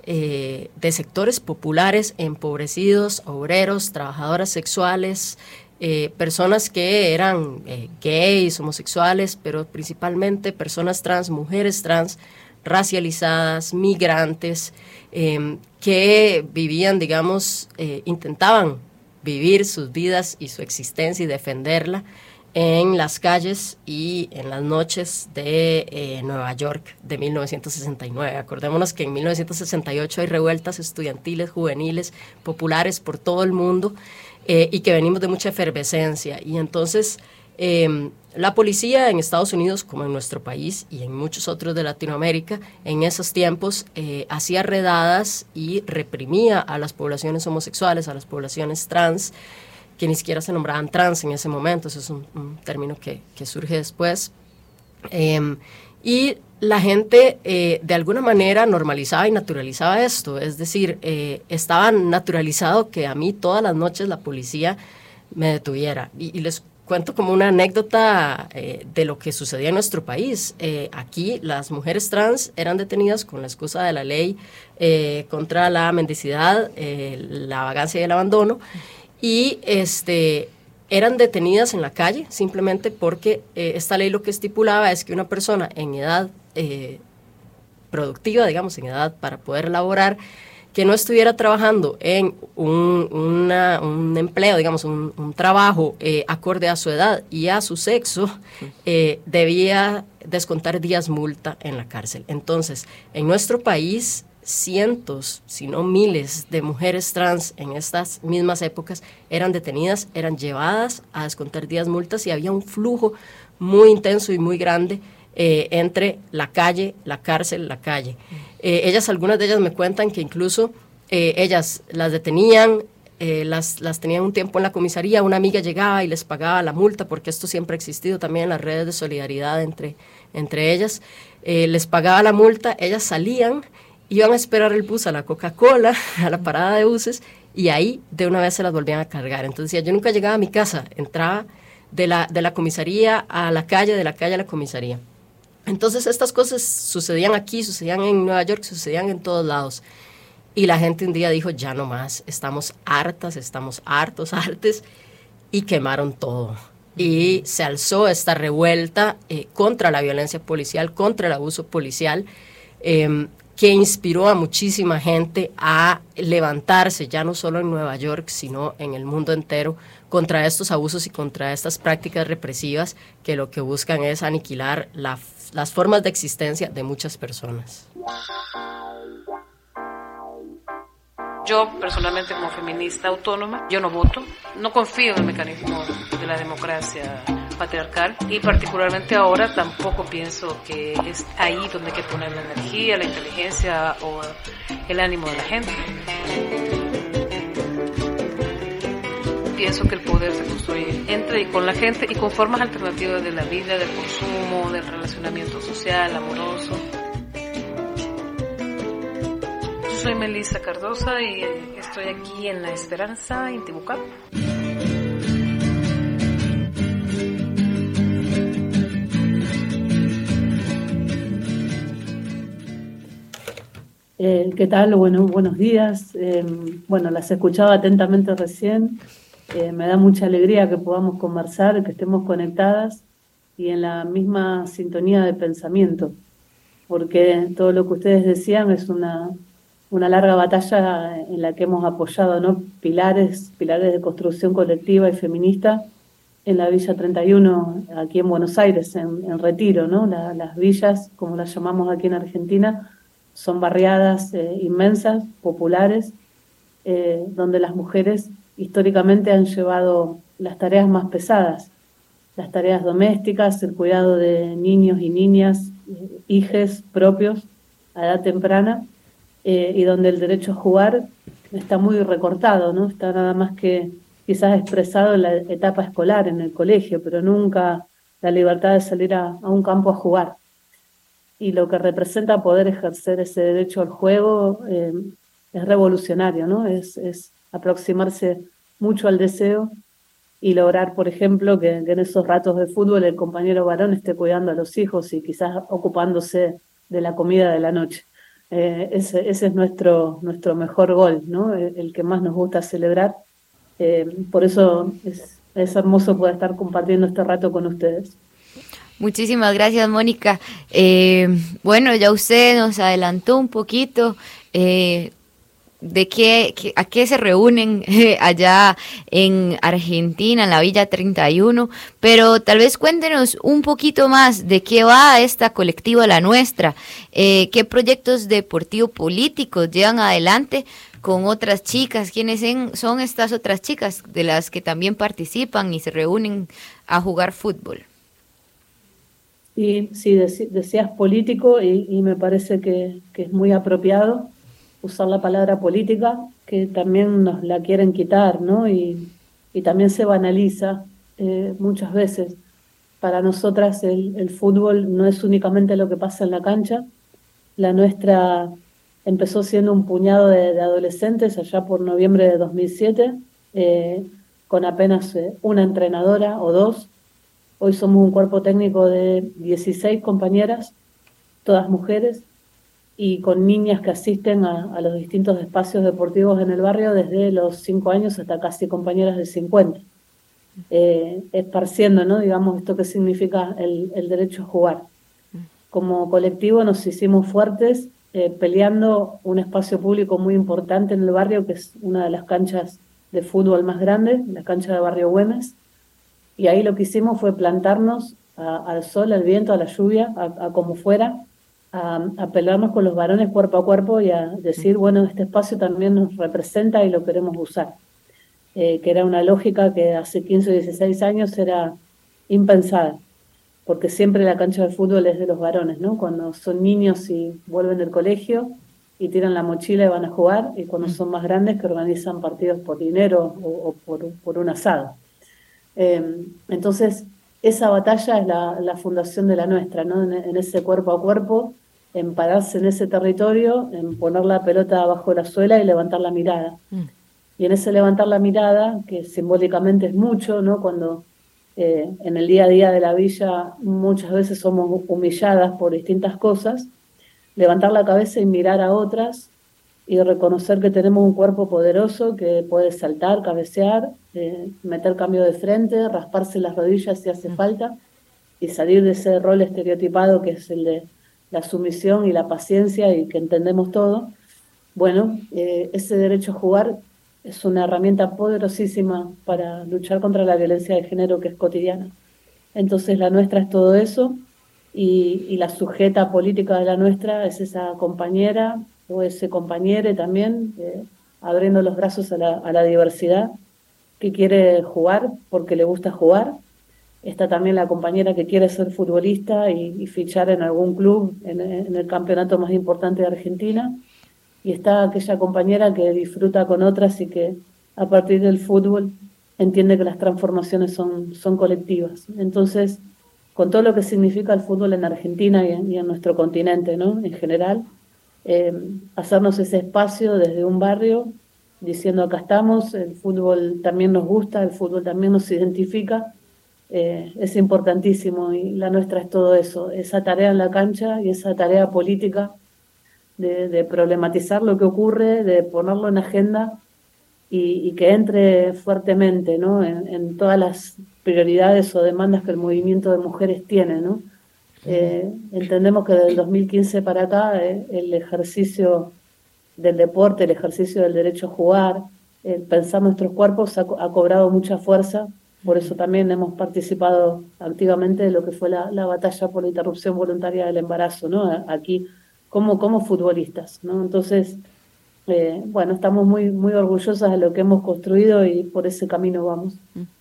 eh, de sectores populares empobrecidos, obreros, trabajadoras sexuales, Eh, personas que eran eh, gays, homosexuales, pero principalmente personas trans, mujeres trans, racializadas, migrantes, eh, que vivían, digamos, eh, intentaban vivir sus vidas y su existencia y defenderla en las calles y en las noches de eh, Nueva York de mil novecientos sesenta y nueve. Acordémonos que en mil novecientos sesenta y ocho hay revueltas estudiantiles, juveniles, populares por todo el mundo, Eh, y que venimos de mucha efervescencia. Y entonces eh, la policía en Estados Unidos, como en nuestro país y en muchos otros de Latinoamérica, en esos tiempos eh, hacía redadas y reprimía a las poblaciones homosexuales, a las poblaciones trans, que ni siquiera se nombraban trans en ese momento. Eso es un, un término que, que surge después. Eh, y la gente eh, de alguna manera normalizaba y naturalizaba esto, es decir, eh, estaba naturalizado que a mí todas las noches la policía me detuviera. Y, y les cuento como una anécdota eh, de lo que sucedía en nuestro país. Eh, aquí las mujeres trans eran detenidas con la excusa de la ley eh, contra la mendicidad, eh, la vagancia y el abandono, y este... eran detenidas en la calle simplemente porque eh, esta ley lo que estipulaba es que una persona en edad eh, productiva, digamos, en edad para poder laborar, que no estuviera trabajando en un, una, un empleo, digamos, un, un trabajo eh, acorde a su edad y a su sexo, eh, debía descontar días multa en la cárcel. Entonces, en nuestro país, cientos, si no miles de mujeres trans en estas mismas épocas eran detenidas, eran llevadas a descontar días multas y había un flujo muy intenso y muy grande eh, entre la calle, la cárcel, la calle. Eh, ellas, algunas de ellas me cuentan que incluso eh, ellas las detenían, eh, las, las tenían un tiempo en la comisaría, una amiga llegaba y les pagaba la multa, porque esto siempre ha existido también en las redes de solidaridad entre, entre ellas, eh, les pagaba la multa, ellas salían, iban a esperar el bus a la Coca-Cola, a la parada de buses, y ahí de una vez se las volvían a cargar. Entonces decía, yo nunca llegaba a mi casa, entraba de la, de la comisaría a la calle, de la calle a la comisaría. Entonces estas cosas sucedían aquí, sucedían en Nueva York, sucedían en todos lados. Y la gente un día dijo, ya no más, estamos hartas, estamos hartos, hartes, y quemaron todo. Y se alzó esta revuelta eh, contra la violencia policial, contra el abuso policial, eh, que inspiró a muchísima gente a levantarse, ya no solo en Nueva York, sino en el mundo entero, contra estos abusos y contra estas prácticas represivas que lo que buscan es aniquilar la, las formas de existencia de muchas personas. Yo personalmente, como feminista autónoma, yo no voto, no confío en el mecanismo de la democracia patriarcal y particularmente ahora tampoco pienso que es ahí donde hay que poner la energía, la inteligencia o el ánimo de la gente. Pienso que el poder se construye entre y con la gente y con formas alternativas de la vida, del consumo, del relacionamiento social, amoroso. Soy Melissa Cardosa y estoy aquí en La Esperanza, Intibucá. Eh, ¿Qué tal? Bueno, buenos días. Eh, bueno, las escuchaba atentamente recién. Eh, me da mucha alegría que podamos conversar, que estemos conectadas y en la misma sintonía de pensamiento, porque todo lo que ustedes decían es una... una larga batalla en la que hemos apoyado, ¿no? pilares, pilares de construcción colectiva y feminista en la Villa treinta y uno, aquí en Buenos Aires, en, en Retiro, ¿no? La, las villas, como las llamamos aquí en Argentina, son barriadas eh, inmensas, populares, eh, donde las mujeres históricamente han llevado las tareas más pesadas, las tareas domésticas, el cuidado de niños y niñas, eh, hijes propios a edad temprana, Eh, y donde el derecho a jugar está muy recortado, ¿no? Está nada más que quizás expresado en la etapa escolar, en el colegio, pero nunca la libertad de salir a, a un campo a jugar. Y lo que representa poder ejercer ese derecho al juego eh, es revolucionario, ¿no? Es, es aproximarse mucho al deseo y lograr, por ejemplo, que, que en esos ratos de fútbol el compañero varón esté cuidando a los hijos y quizás ocupándose de la comida de la noche. Eh, ese, ese es nuestro, nuestro mejor gol, ¿no? El, el que más nos gusta celebrar. Eh, por eso es, es hermoso poder estar compartiendo este rato con ustedes. Muchísimas gracias, Mónica. Eh, bueno, ya usted nos adelantó un poquito eh, de qué, qué, a qué se reúnen eh, allá en Argentina, en la Villa treinta y uno, pero tal vez cuéntenos un poquito más de qué va esta colectiva La Nuestra, eh, qué proyectos deportivos políticos llevan adelante con otras chicas, quiénes son estas otras chicas de las que también participan y se reúnen a jugar fútbol. Sí, sí, decías político y, y me parece que, que es muy apropiado usar la palabra política, que también nos la quieren quitar, ¿no? Y, y también se banaliza eh, muchas veces. Para nosotras el, el fútbol no es únicamente lo que pasa en la cancha. La Nuestra empezó siendo un puñado de, de adolescentes allá por noviembre de dos mil siete, eh, con apenas eh, una entrenadora o dos. Hoy somos un cuerpo técnico de dieciséis compañeras, todas mujeres, y con niñas que asisten a, a los distintos espacios deportivos en el barrio desde los cinco años hasta casi compañeras de cincuenta, eh, esparciendo, ¿no? Digamos, esto que significa el, el derecho a jugar. Como colectivo nos hicimos fuertes eh, peleando un espacio público muy importante en el barrio, que es una de las canchas de fútbol más grandes, la cancha de Barrio Güemes, y ahí lo que hicimos fue plantarnos a, al sol, al viento, a la lluvia, a, a como fuera, a, a pelearnos con los varones cuerpo a cuerpo y a decir, bueno, este espacio también nos representa y lo queremos usar. Eh, que era una lógica que hace quince o dieciséis años era impensada, porque siempre la cancha de fútbol es de los varones, ¿no? Cuando son niños y vuelven del colegio y tiran la mochila y van a jugar, y cuando son más grandes que organizan partidos por dinero o, o por, por un asado. Eh, entonces, esa batalla es la, la fundación de la nuestra, ¿no? En, en ese cuerpo a cuerpo, en pararse en ese territorio, en poner la pelota bajo la suela y levantar la mirada. Mm. Y en ese levantar la mirada, que simbólicamente es mucho, ¿no? Cuando eh, en el día a día de la villa muchas veces somos humilladas por distintas cosas, levantar la cabeza y mirar a otras y reconocer que tenemos un cuerpo poderoso que puede saltar, cabecear, eh, meter cambio de frente, rasparse las rodillas si hace falta y salir de ese rol estereotipado que es el de la sumisión y la paciencia y que entendemos todo. Bueno, eh, ese derecho a jugar es una herramienta poderosísima para luchar contra la violencia de género que es cotidiana. Entonces la nuestra es todo eso y, y la sujeta política de la nuestra es esa compañera o ese compañero también, eh, abriendo los brazos a la, a la diversidad, que quiere jugar porque le gusta jugar. Está también la compañera que quiere ser futbolista y, y fichar en algún club en, en el campeonato más importante de Argentina. Y está aquella compañera que disfruta con otras y que a partir del fútbol entiende que las transformaciones son, son colectivas. Entonces, con todo lo que significa el fútbol en Argentina y en, y en nuestro continente, ¿no? En general, eh, hacernos ese espacio desde un barrio, diciendo acá estamos, el fútbol también nos gusta, el fútbol también nos identifica, eh, es importantísimo y la nuestra es todo eso, esa tarea en la cancha y esa tarea política De, de problematizar lo que ocurre, de ponerlo en agenda y, y que entre fuertemente, ¿no? en, en todas las prioridades o demandas que el movimiento de mujeres tiene, ¿no? Eh, entendemos que desde el dos mil quince para acá eh, el ejercicio del deporte, el ejercicio del derecho a jugar, el pensar nuestros cuerpos ha, ha cobrado mucha fuerza, por eso también hemos participado activamente de lo que fue la, la batalla por la interrupción voluntaria del embarazo, ¿no? Aquí Como, como futbolistas, ¿no? Entonces, eh, bueno, estamos muy, muy orgullosas de lo que hemos construido y por ese camino vamos.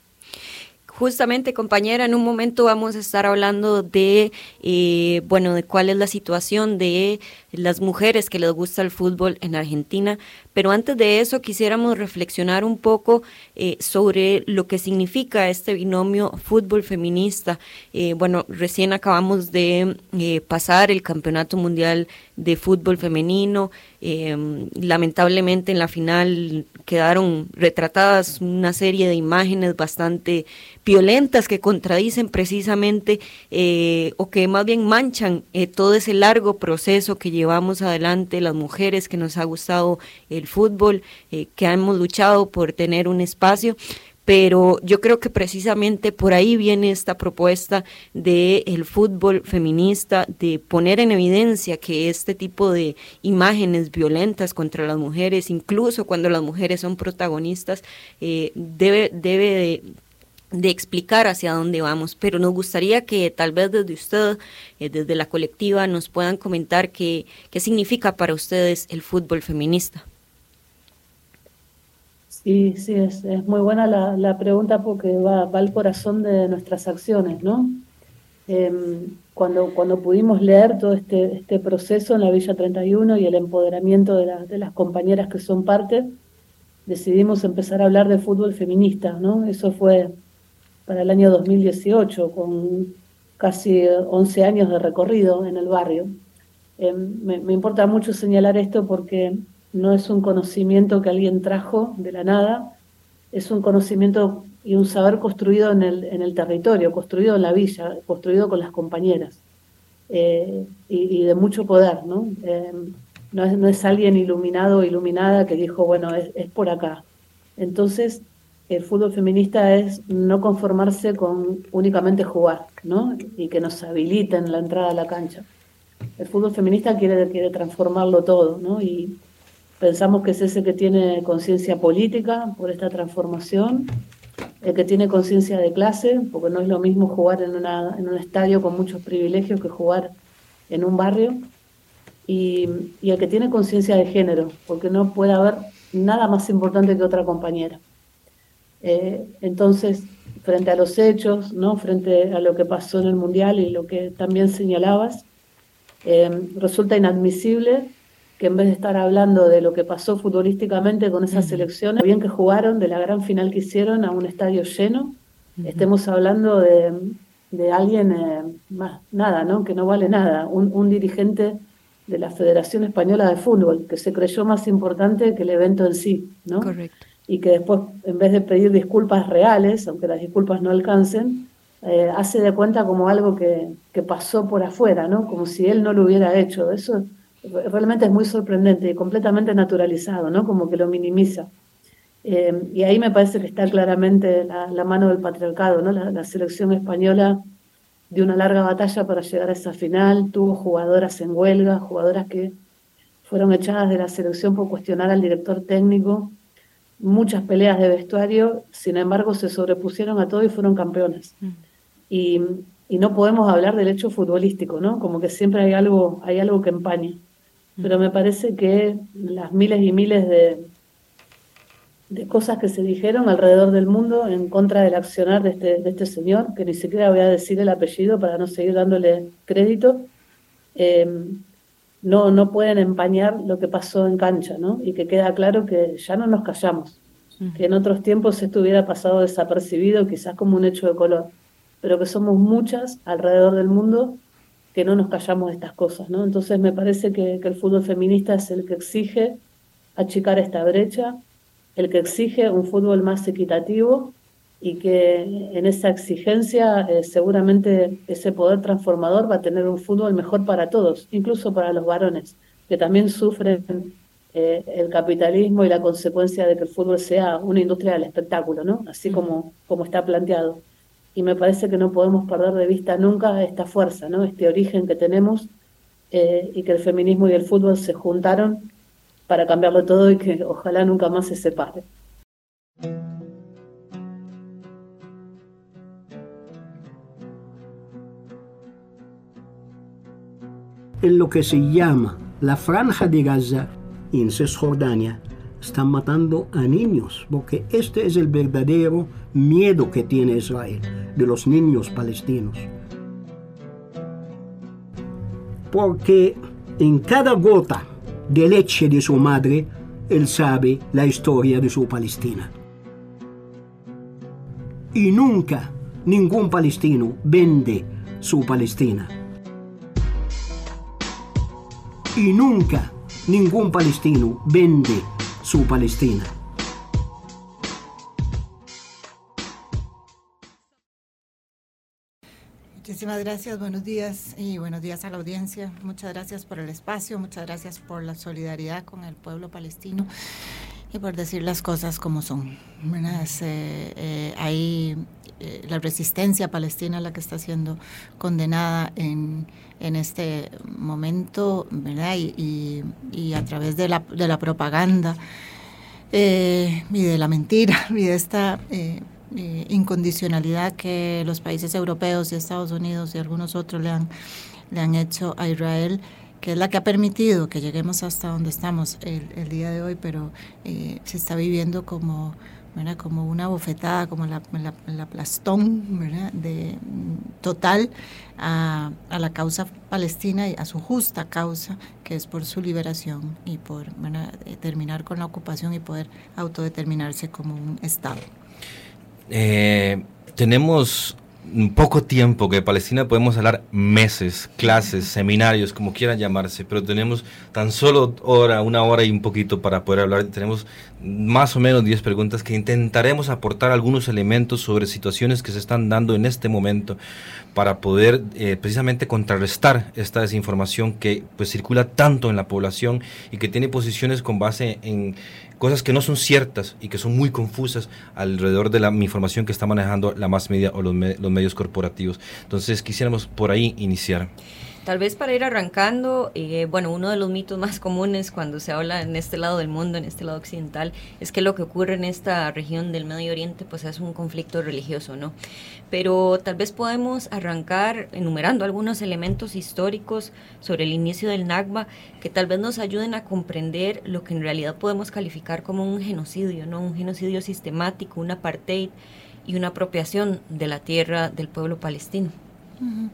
Justamente, compañera, en un momento vamos a estar hablando de, eh, bueno, de cuál es la situación de las mujeres que les gusta el fútbol en Argentina, pero antes de eso quisiéramos reflexionar un poco eh, sobre lo que significa este binomio fútbol feminista. Eh, bueno, recién acabamos de eh, pasar el Campeonato Mundial de Fútbol Femenino, eh, lamentablemente en la final quedaron retratadas una serie de imágenes bastante violentas que contradicen precisamente eh, o que más bien manchan eh, todo ese largo proceso que llevamos adelante las mujeres que nos ha gustado el fútbol, eh, que hemos luchado por tener un espacio, pero yo creo que precisamente por ahí viene esta propuesta del fútbol feminista, de poner en evidencia que este tipo de imágenes violentas contra las mujeres, incluso cuando las mujeres son protagonistas, eh, debe, debe de de explicar hacia dónde vamos, pero nos gustaría que tal vez desde usted, eh, desde la colectiva, nos puedan comentar qué, qué significa para ustedes el fútbol feminista. Sí, sí, es, es muy buena la, la pregunta porque va, va al corazón de nuestras acciones, ¿no? Eh, cuando, cuando pudimos leer todo este, este proceso en la Villa treinta y uno y el empoderamiento de, la, de las compañeras que son parte, decidimos empezar a hablar de fútbol feminista, ¿no? Eso fue para el año dos mil dieciocho, con casi once años de recorrido en el barrio. Eh, me, me importa mucho señalar esto porque no es un conocimiento que alguien trajo de la nada, es un conocimiento y un saber construido en el, en el territorio, construido en la villa, construido con las compañeras, eh, y, y de mucho poder, ¿no? Eh, no, es, no es alguien iluminado o iluminada que dijo, bueno, es, es por acá. Entonces, el fútbol feminista es no conformarse con únicamente jugar, ¿no? Y que nos habiliten la entrada a la cancha. el fútbol feminista quiere, quiere transformarlo todo, ¿no? Y pensamos que es ese que tiene conciencia política por esta transformación, el que tiene conciencia de clase, porque no es lo mismo jugar en, una, en un estadio con muchos privilegios que jugar en un barrio, y, y el que tiene conciencia de género, porque no puede haber nada más importante que otra compañera. Eh, entonces, frente a los hechos, ¿no? Frente a lo que pasó en el Mundial y lo que también señalabas, eh, resulta inadmisible que en vez de estar hablando de lo que pasó futbolísticamente con esas selecciones, bien que jugaron, de la gran final que hicieron a un estadio lleno, uh-huh. estemos hablando de, de alguien, eh, más nada, ¿no? Que no vale nada, un, un dirigente de la Federación Española de Fútbol, que se creyó más importante que el evento en sí, ¿no? Correcto. Y que después, en vez de pedir disculpas reales, aunque las disculpas no alcancen, eh, hace de cuenta como algo que, que pasó por afuera, ¿no? Como si él no lo hubiera hecho. Eso realmente es muy sorprendente y completamente naturalizado, ¿no? Como que lo minimiza. Eh, y ahí me parece que está claramente la, la mano del patriarcado, ¿no? La, la selección española dio una larga batalla para llegar a esa final, tuvo jugadoras en huelga, jugadoras que fueron echadas de la selección por cuestionar al director técnico, muchas peleas de vestuario, sin embargo se sobrepusieron a todo y fueron campeones. Mm. Y, y no podemos hablar del hecho futbolístico, ¿no? Como que siempre hay algo, hay algo que empaña. Mm. Pero me parece que las miles y miles de, de cosas que se dijeron alrededor del mundo en contra del accionar de este, de este señor, que ni siquiera voy a decir el apellido para no seguir dándole crédito, eh, no, no pueden empañar lo que pasó en cancha, ¿no? Y que queda claro que ya no nos callamos, uh-huh. que en otros tiempos esto hubiera pasado desapercibido, quizás como un hecho de color, pero que somos muchas alrededor del mundo que no nos callamos de estas cosas, ¿no? Entonces me parece que, que el fútbol feminista es el que exige achicar esta brecha, el que exige un fútbol más equitativo y que en esa exigencia eh, seguramente ese poder transformador va a tener un fútbol mejor para todos, incluso para los varones, que también sufren eh, el capitalismo y la consecuencia de que el fútbol sea una industria del espectáculo, ¿no? Así como, como está planteado. Y me parece que no podemos perder de vista nunca esta fuerza, ¿no? Este origen que tenemos eh, y que el feminismo y el fútbol se juntaron para cambiarlo todo y que ojalá nunca más se separe. En lo que se llama la Franja de Gaza, en Cisjordania, están matando a niños, porque este es el verdadero miedo que tiene Israel, de los niños palestinos. Porque en cada gota de leche de su madre, él sabe la historia de su Palestina. Y nunca ningún palestino vende su Palestina. Y nunca ningún palestino vende su Palestina. Muchísimas gracias, buenos días y buenos días a la audiencia. Muchas gracias por el espacio, muchas gracias por la solidaridad con el pueblo palestino y por decir las cosas como son. Es, eh, eh, hay eh, la resistencia palestina la que está siendo condenada en, en este momento, ¿verdad? Y, y, y a través de la, de la propaganda eh, y de la mentira y de esta eh, eh, incondicionalidad que los países europeos y Estados Unidos y algunos otros le han, le han hecho a Israel, que es la que ha permitido que lleguemos hasta donde estamos el, el día de hoy, pero eh, se está viviendo como, ¿verdad? Como una bofetada, como la, la, la aplastón, ¿verdad? De, total a, a la causa palestina y a su justa causa, que es por su liberación y por, ¿verdad? Terminar con la ocupación y poder autodeterminarse como un Estado. Eh, tenemos poco tiempo, que de Palestina podemos hablar meses, clases, seminarios, como quieran llamarse, pero tenemos tan solo hora, una hora y un poquito para poder hablar. Tenemos más o menos diez preguntas que intentaremos aportar algunos elementos sobre situaciones que se están dando en este momento para poder eh, precisamente contrarrestar esta desinformación que pues circula tanto en la población y que tiene posiciones con base en cosas que no son ciertas y que son muy confusas alrededor de la información que está manejando la mass media o los, me, los medios corporativos. Entonces quisiéramos por ahí iniciar. tal vez para ir arrancando, eh, bueno, uno de los mitos más comunes cuando se habla en este lado del mundo, en este lado occidental, es que lo que ocurre en esta región del Medio Oriente pues es un conflicto religioso, ¿no? Pero tal vez podemos arrancar enumerando algunos elementos históricos sobre el inicio del Nakba que tal vez nos ayuden a comprender lo que en realidad podemos calificar como un genocidio, ¿no? Un genocidio sistemático, un apartheid y una apropiación de la tierra del pueblo palestino. Uh-huh.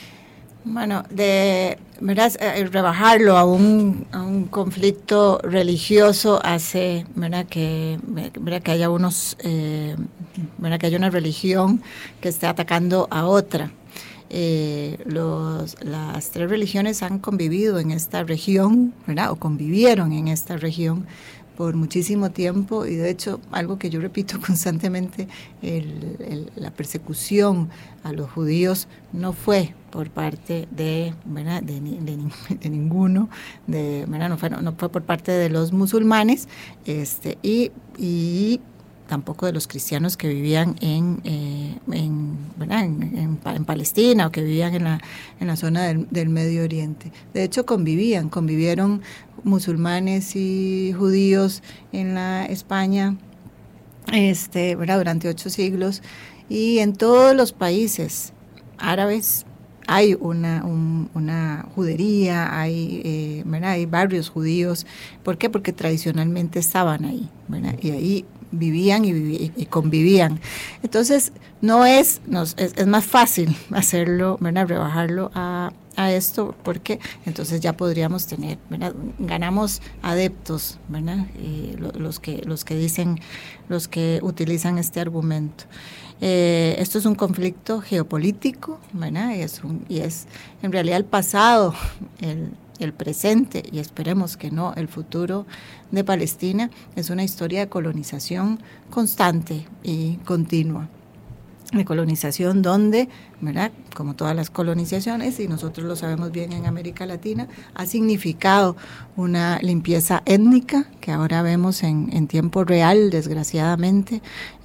Bueno, de ¿verdad? Eh, rebajarlo a un, a un conflicto religioso hace ¿verdad? Que, ¿verdad? que haya unos eh, ¿verdad? que haya una religión que esté atacando a otra. Eh, los, las tres religiones han convivido en esta región, ¿verdad? O convivieron en esta región por muchísimo tiempo, y de hecho algo que yo repito constantemente, el, el, la persecución a los judíos no fue por parte de, ¿verdad? de, de, de ninguno, de, ¿verdad? No, fue, no fue por parte de los musulmanes, este, y, y tampoco de los cristianos que vivían en, eh, en, ¿verdad? En, en, en Palestina o que vivían en la, en la zona del, del Medio Oriente. De hecho convivían, convivieron musulmanes y judíos en la España, este, ¿verdad? Durante ocho siglos, y en todos los países árabes hay una, un, una judería, hay, eh, ¿verdad? Hay barrios judíos. ¿Por qué? Porque tradicionalmente estaban ahí, ¿verdad? Y ahí vivían y, viví, y convivían. Entonces, no es, no, es, es más fácil hacerlo, ¿verdad? Rebajarlo a, a esto, porque entonces ya podríamos tener, ¿verdad? Ganamos adeptos, ¿verdad? Y lo, los que los que dicen, los que utilizan este argumento. Eh, esto es un conflicto geopolítico, ¿verdad? Y es, un, y es en realidad el pasado, el el presente, y esperemos que no, el futuro de Palestina, es una historia de colonización constante y continua. De colonización donde, ¿verdad? Como todas las colonizaciones, y nosotros lo sabemos bien en América Latina, ha significado una limpieza étnica que ahora vemos en, en tiempo real, desgraciadamente,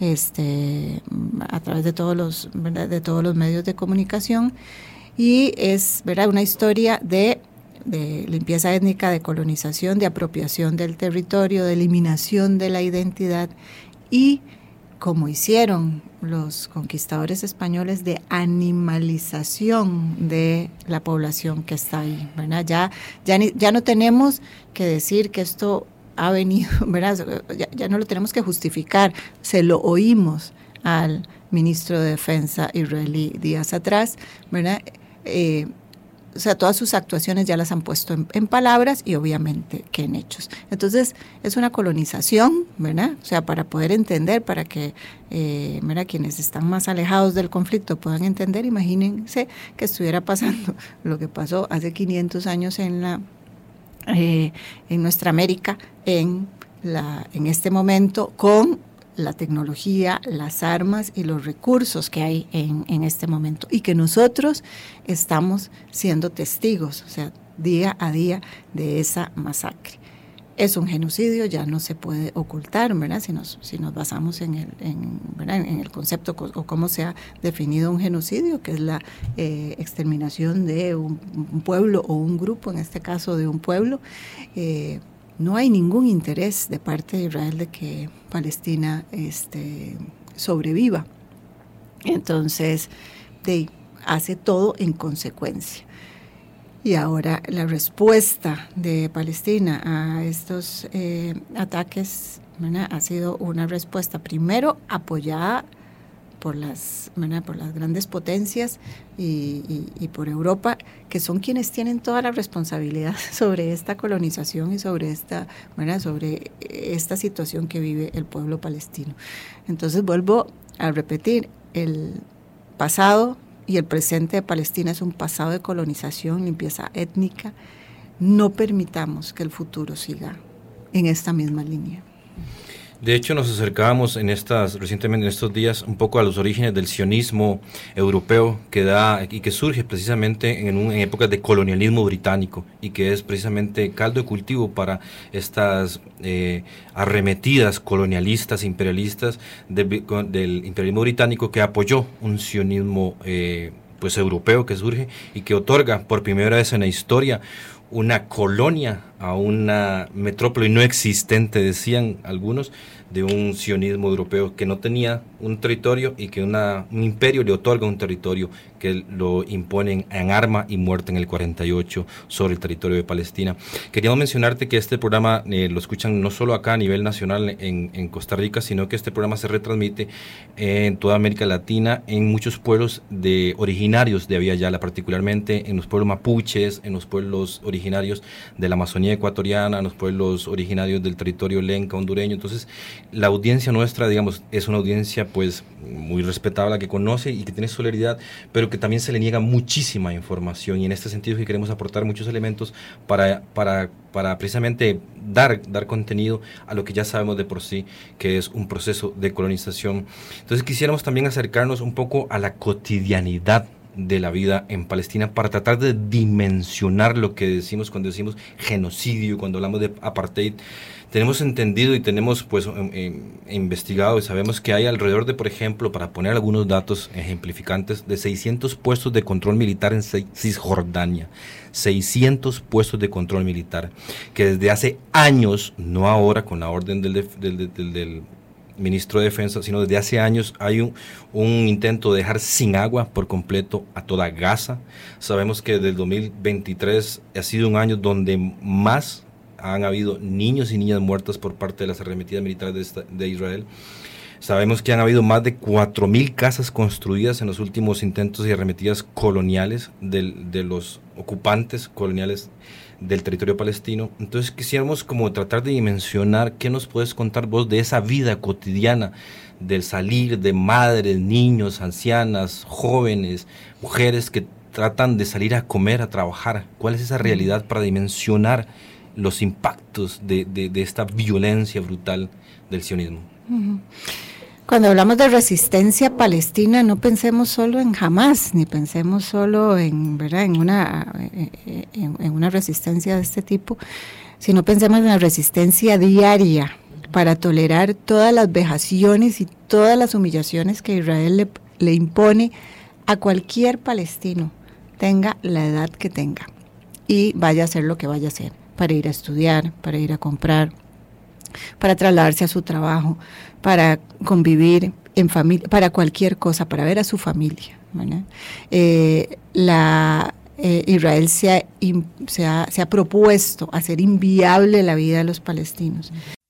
este, a través de todos los, ¿verdad? De todos los medios de comunicación, y es, ¿verdad? Una historia de de limpieza étnica, de colonización, de apropiación del territorio, de eliminación de la identidad, y como hicieron los conquistadores españoles, de animalización de la población que está ahí, ¿verdad? Ya, ya, ni, ya no tenemos que decir que esto ha venido, ¿verdad? Ya, ya no lo tenemos que justificar, se lo oímos al ministro de Defensa israelí días atrás, ¿verdad? Eh, O sea, todas sus actuaciones ya las han puesto en, en palabras y obviamente que en hechos. Entonces, es una colonización, ¿verdad? O sea, para poder entender, para que, eh, mira, quienes están más alejados del conflicto puedan entender, imagínense que estuviera pasando lo que pasó hace quinientos años en la eh, en nuestra América, en, la, en este momento, con la tecnología, las armas y los recursos que hay en, en este momento, y que nosotros estamos siendo testigos, o sea, día a día de esa masacre. Es un genocidio, ya no se puede ocultar, ¿verdad? Si nos, si nos basamos en el, en, ¿verdad? en el concepto o cómo se ha definido un genocidio, que es la eh, exterminación de un, un pueblo o un grupo, en este caso de un pueblo. Eh, No hay ningún interés de parte de Israel de que Palestina este, sobreviva. Entonces, de, hace todo en consecuencia. Y ahora la respuesta de Palestina a estos eh, ataques, ¿verdad? Ha sido una respuesta primero apoyada por las, ¿verdad? Por las grandes potencias y, y, y por Europa, que son quienes tienen toda la responsabilidad sobre esta colonización y sobre esta, ¿verdad? Sobre esta situación que vive el pueblo palestino. Entonces vuelvo a repetir, el pasado y el presente de Palestina es un pasado de colonización, limpieza étnica. No permitamos que el futuro siga en esta misma línea. De hecho, nos acercábamos en estas, recientemente en estos días, un poco a los orígenes del sionismo europeo que da y que surge precisamente en, un, en épocas de colonialismo británico, y que es precisamente caldo de cultivo para estas eh, arremetidas colonialistas, imperialistas de, del imperialismo británico, que apoyó un sionismo eh, pues europeo que surge y que otorga por primera vez en la historia una colonia a una metrópoli no existente, decían algunos, de un sionismo europeo que no tenía un territorio y que una, un imperio le otorga un territorio que lo imponen en arma y muerte en el cuarenta y ocho sobre el territorio de Palestina. Queríamos mencionarte que este programa eh, lo escuchan no solo acá a nivel nacional en, en Costa Rica, sino que este programa se retransmite en toda América Latina, en muchos pueblos de originarios de Abya Yala, particularmente en los pueblos mapuches, en los pueblos originarios de la Amazonía ecuatoriana, en los pueblos originarios del territorio lenca hondureño. Entonces, la audiencia nuestra, digamos, es una audiencia pues muy respetable, que conoce y que tiene solidaridad, pero que también se le niega muchísima información, y en este sentido que queremos aportar muchos elementos para, para, para precisamente dar, dar contenido a lo que ya sabemos de por sí, que es un proceso de colonización. Entonces quisiéramos también acercarnos un poco a la cotidianidad de la vida en Palestina para tratar de dimensionar lo que decimos cuando decimos genocidio, cuando hablamos de apartheid. Tenemos entendido y tenemos pues eh, investigado y sabemos que hay alrededor de, por ejemplo, para poner algunos datos ejemplificantes, de seiscientos puestos de control militar en Cisjordania. seiscientos puestos de control militar, que desde hace años, no ahora con la orden del, del, del, del, del ministro de Defensa, sino desde hace años hay un, un intento de dejar sin agua por completo a toda Gaza. Sabemos que desde el dos mil veintitrés ha sido un año donde más han habido niños y niñas muertas por parte de las arremetidas militares de, esta, de Israel. Sabemos que han habido más de cuatro mil casas construidas en los últimos intentos y arremetidas coloniales del, de los ocupantes coloniales del territorio palestino. Entonces quisiéramos como tratar de dimensionar qué nos puedes contar vos de esa vida cotidiana, del salir de madres, niños, ancianas, jóvenes, mujeres que tratan de salir a comer, a trabajar. ¿Cuál es esa realidad para dimensionar los impactos de, de, de esta violencia brutal del sionismo? Cuando hablamos de resistencia palestina, no pensemos solo en Hamás, ni pensemos solo en, ¿verdad?, en una en, en una resistencia de este tipo, sino pensemos en la resistencia diaria para tolerar todas las vejaciones y todas las humillaciones que Israel le, le impone a cualquier palestino, tenga la edad que tenga y vaya a hacer lo que vaya a hacer, para ir a estudiar, para ir a comprar, para trasladarse a su trabajo, para convivir en familia, para cualquier cosa, para ver a su familia, ¿verdad? Eh, la, eh, Israel se ha, se, ha, se ha propuesto hacer inviable la vida de los palestinos.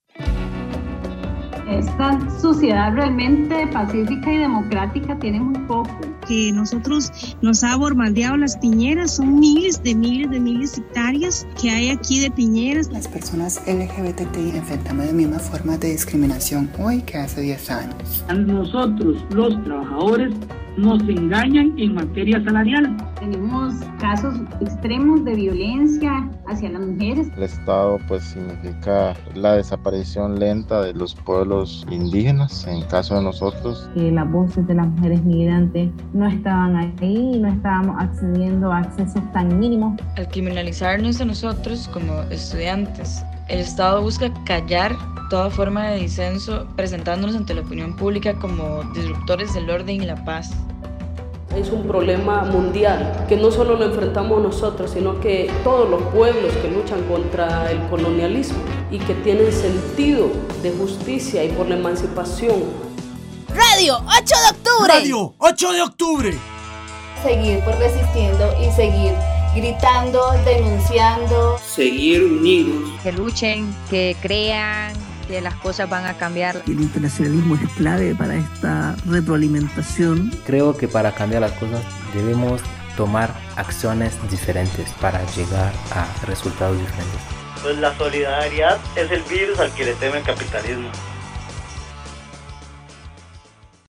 Esta sociedad realmente pacífica y democrática tiene muy poco. Que nosotros nos ha bombardeado las piñeras, son miles de miles de miles de hectáreas que hay aquí de piñeras. Las personas L G B T I enfrentamos las mismas formas de discriminación hoy que hace diez años. A nosotros, los trabajadores, nos engañan en materia salarial. Tenemos casos extremos de violencia hacia las mujeres. El Estado pues significa la desaparición lenta de los pueblos indígenas, en caso de nosotros. Que las voces de las mujeres migrantes no estaban ahí y no estábamos accediendo a accesos tan mínimos. Al criminalizarnos a nosotros como estudiantes, el Estado busca callar toda forma de disenso, presentándonos ante la opinión pública como disruptores del orden y la paz. Es un problema mundial, que no solo lo enfrentamos nosotros, sino que todos los pueblos que luchan contra el colonialismo y que tienen sentido de justicia y por la emancipación. Radio ocho de octubre. Radio ocho de octubre. Seguir por resistiendo y seguir gritando, denunciando. Seguir unidos. Que luchen, que crean que las cosas van a cambiar. El internacionalismo es clave para esta retroalimentación. Creo que para cambiar las cosas debemos tomar acciones diferentes para llegar a resultados diferentes. Pues la solidaridad es el virus al que le teme el capitalismo.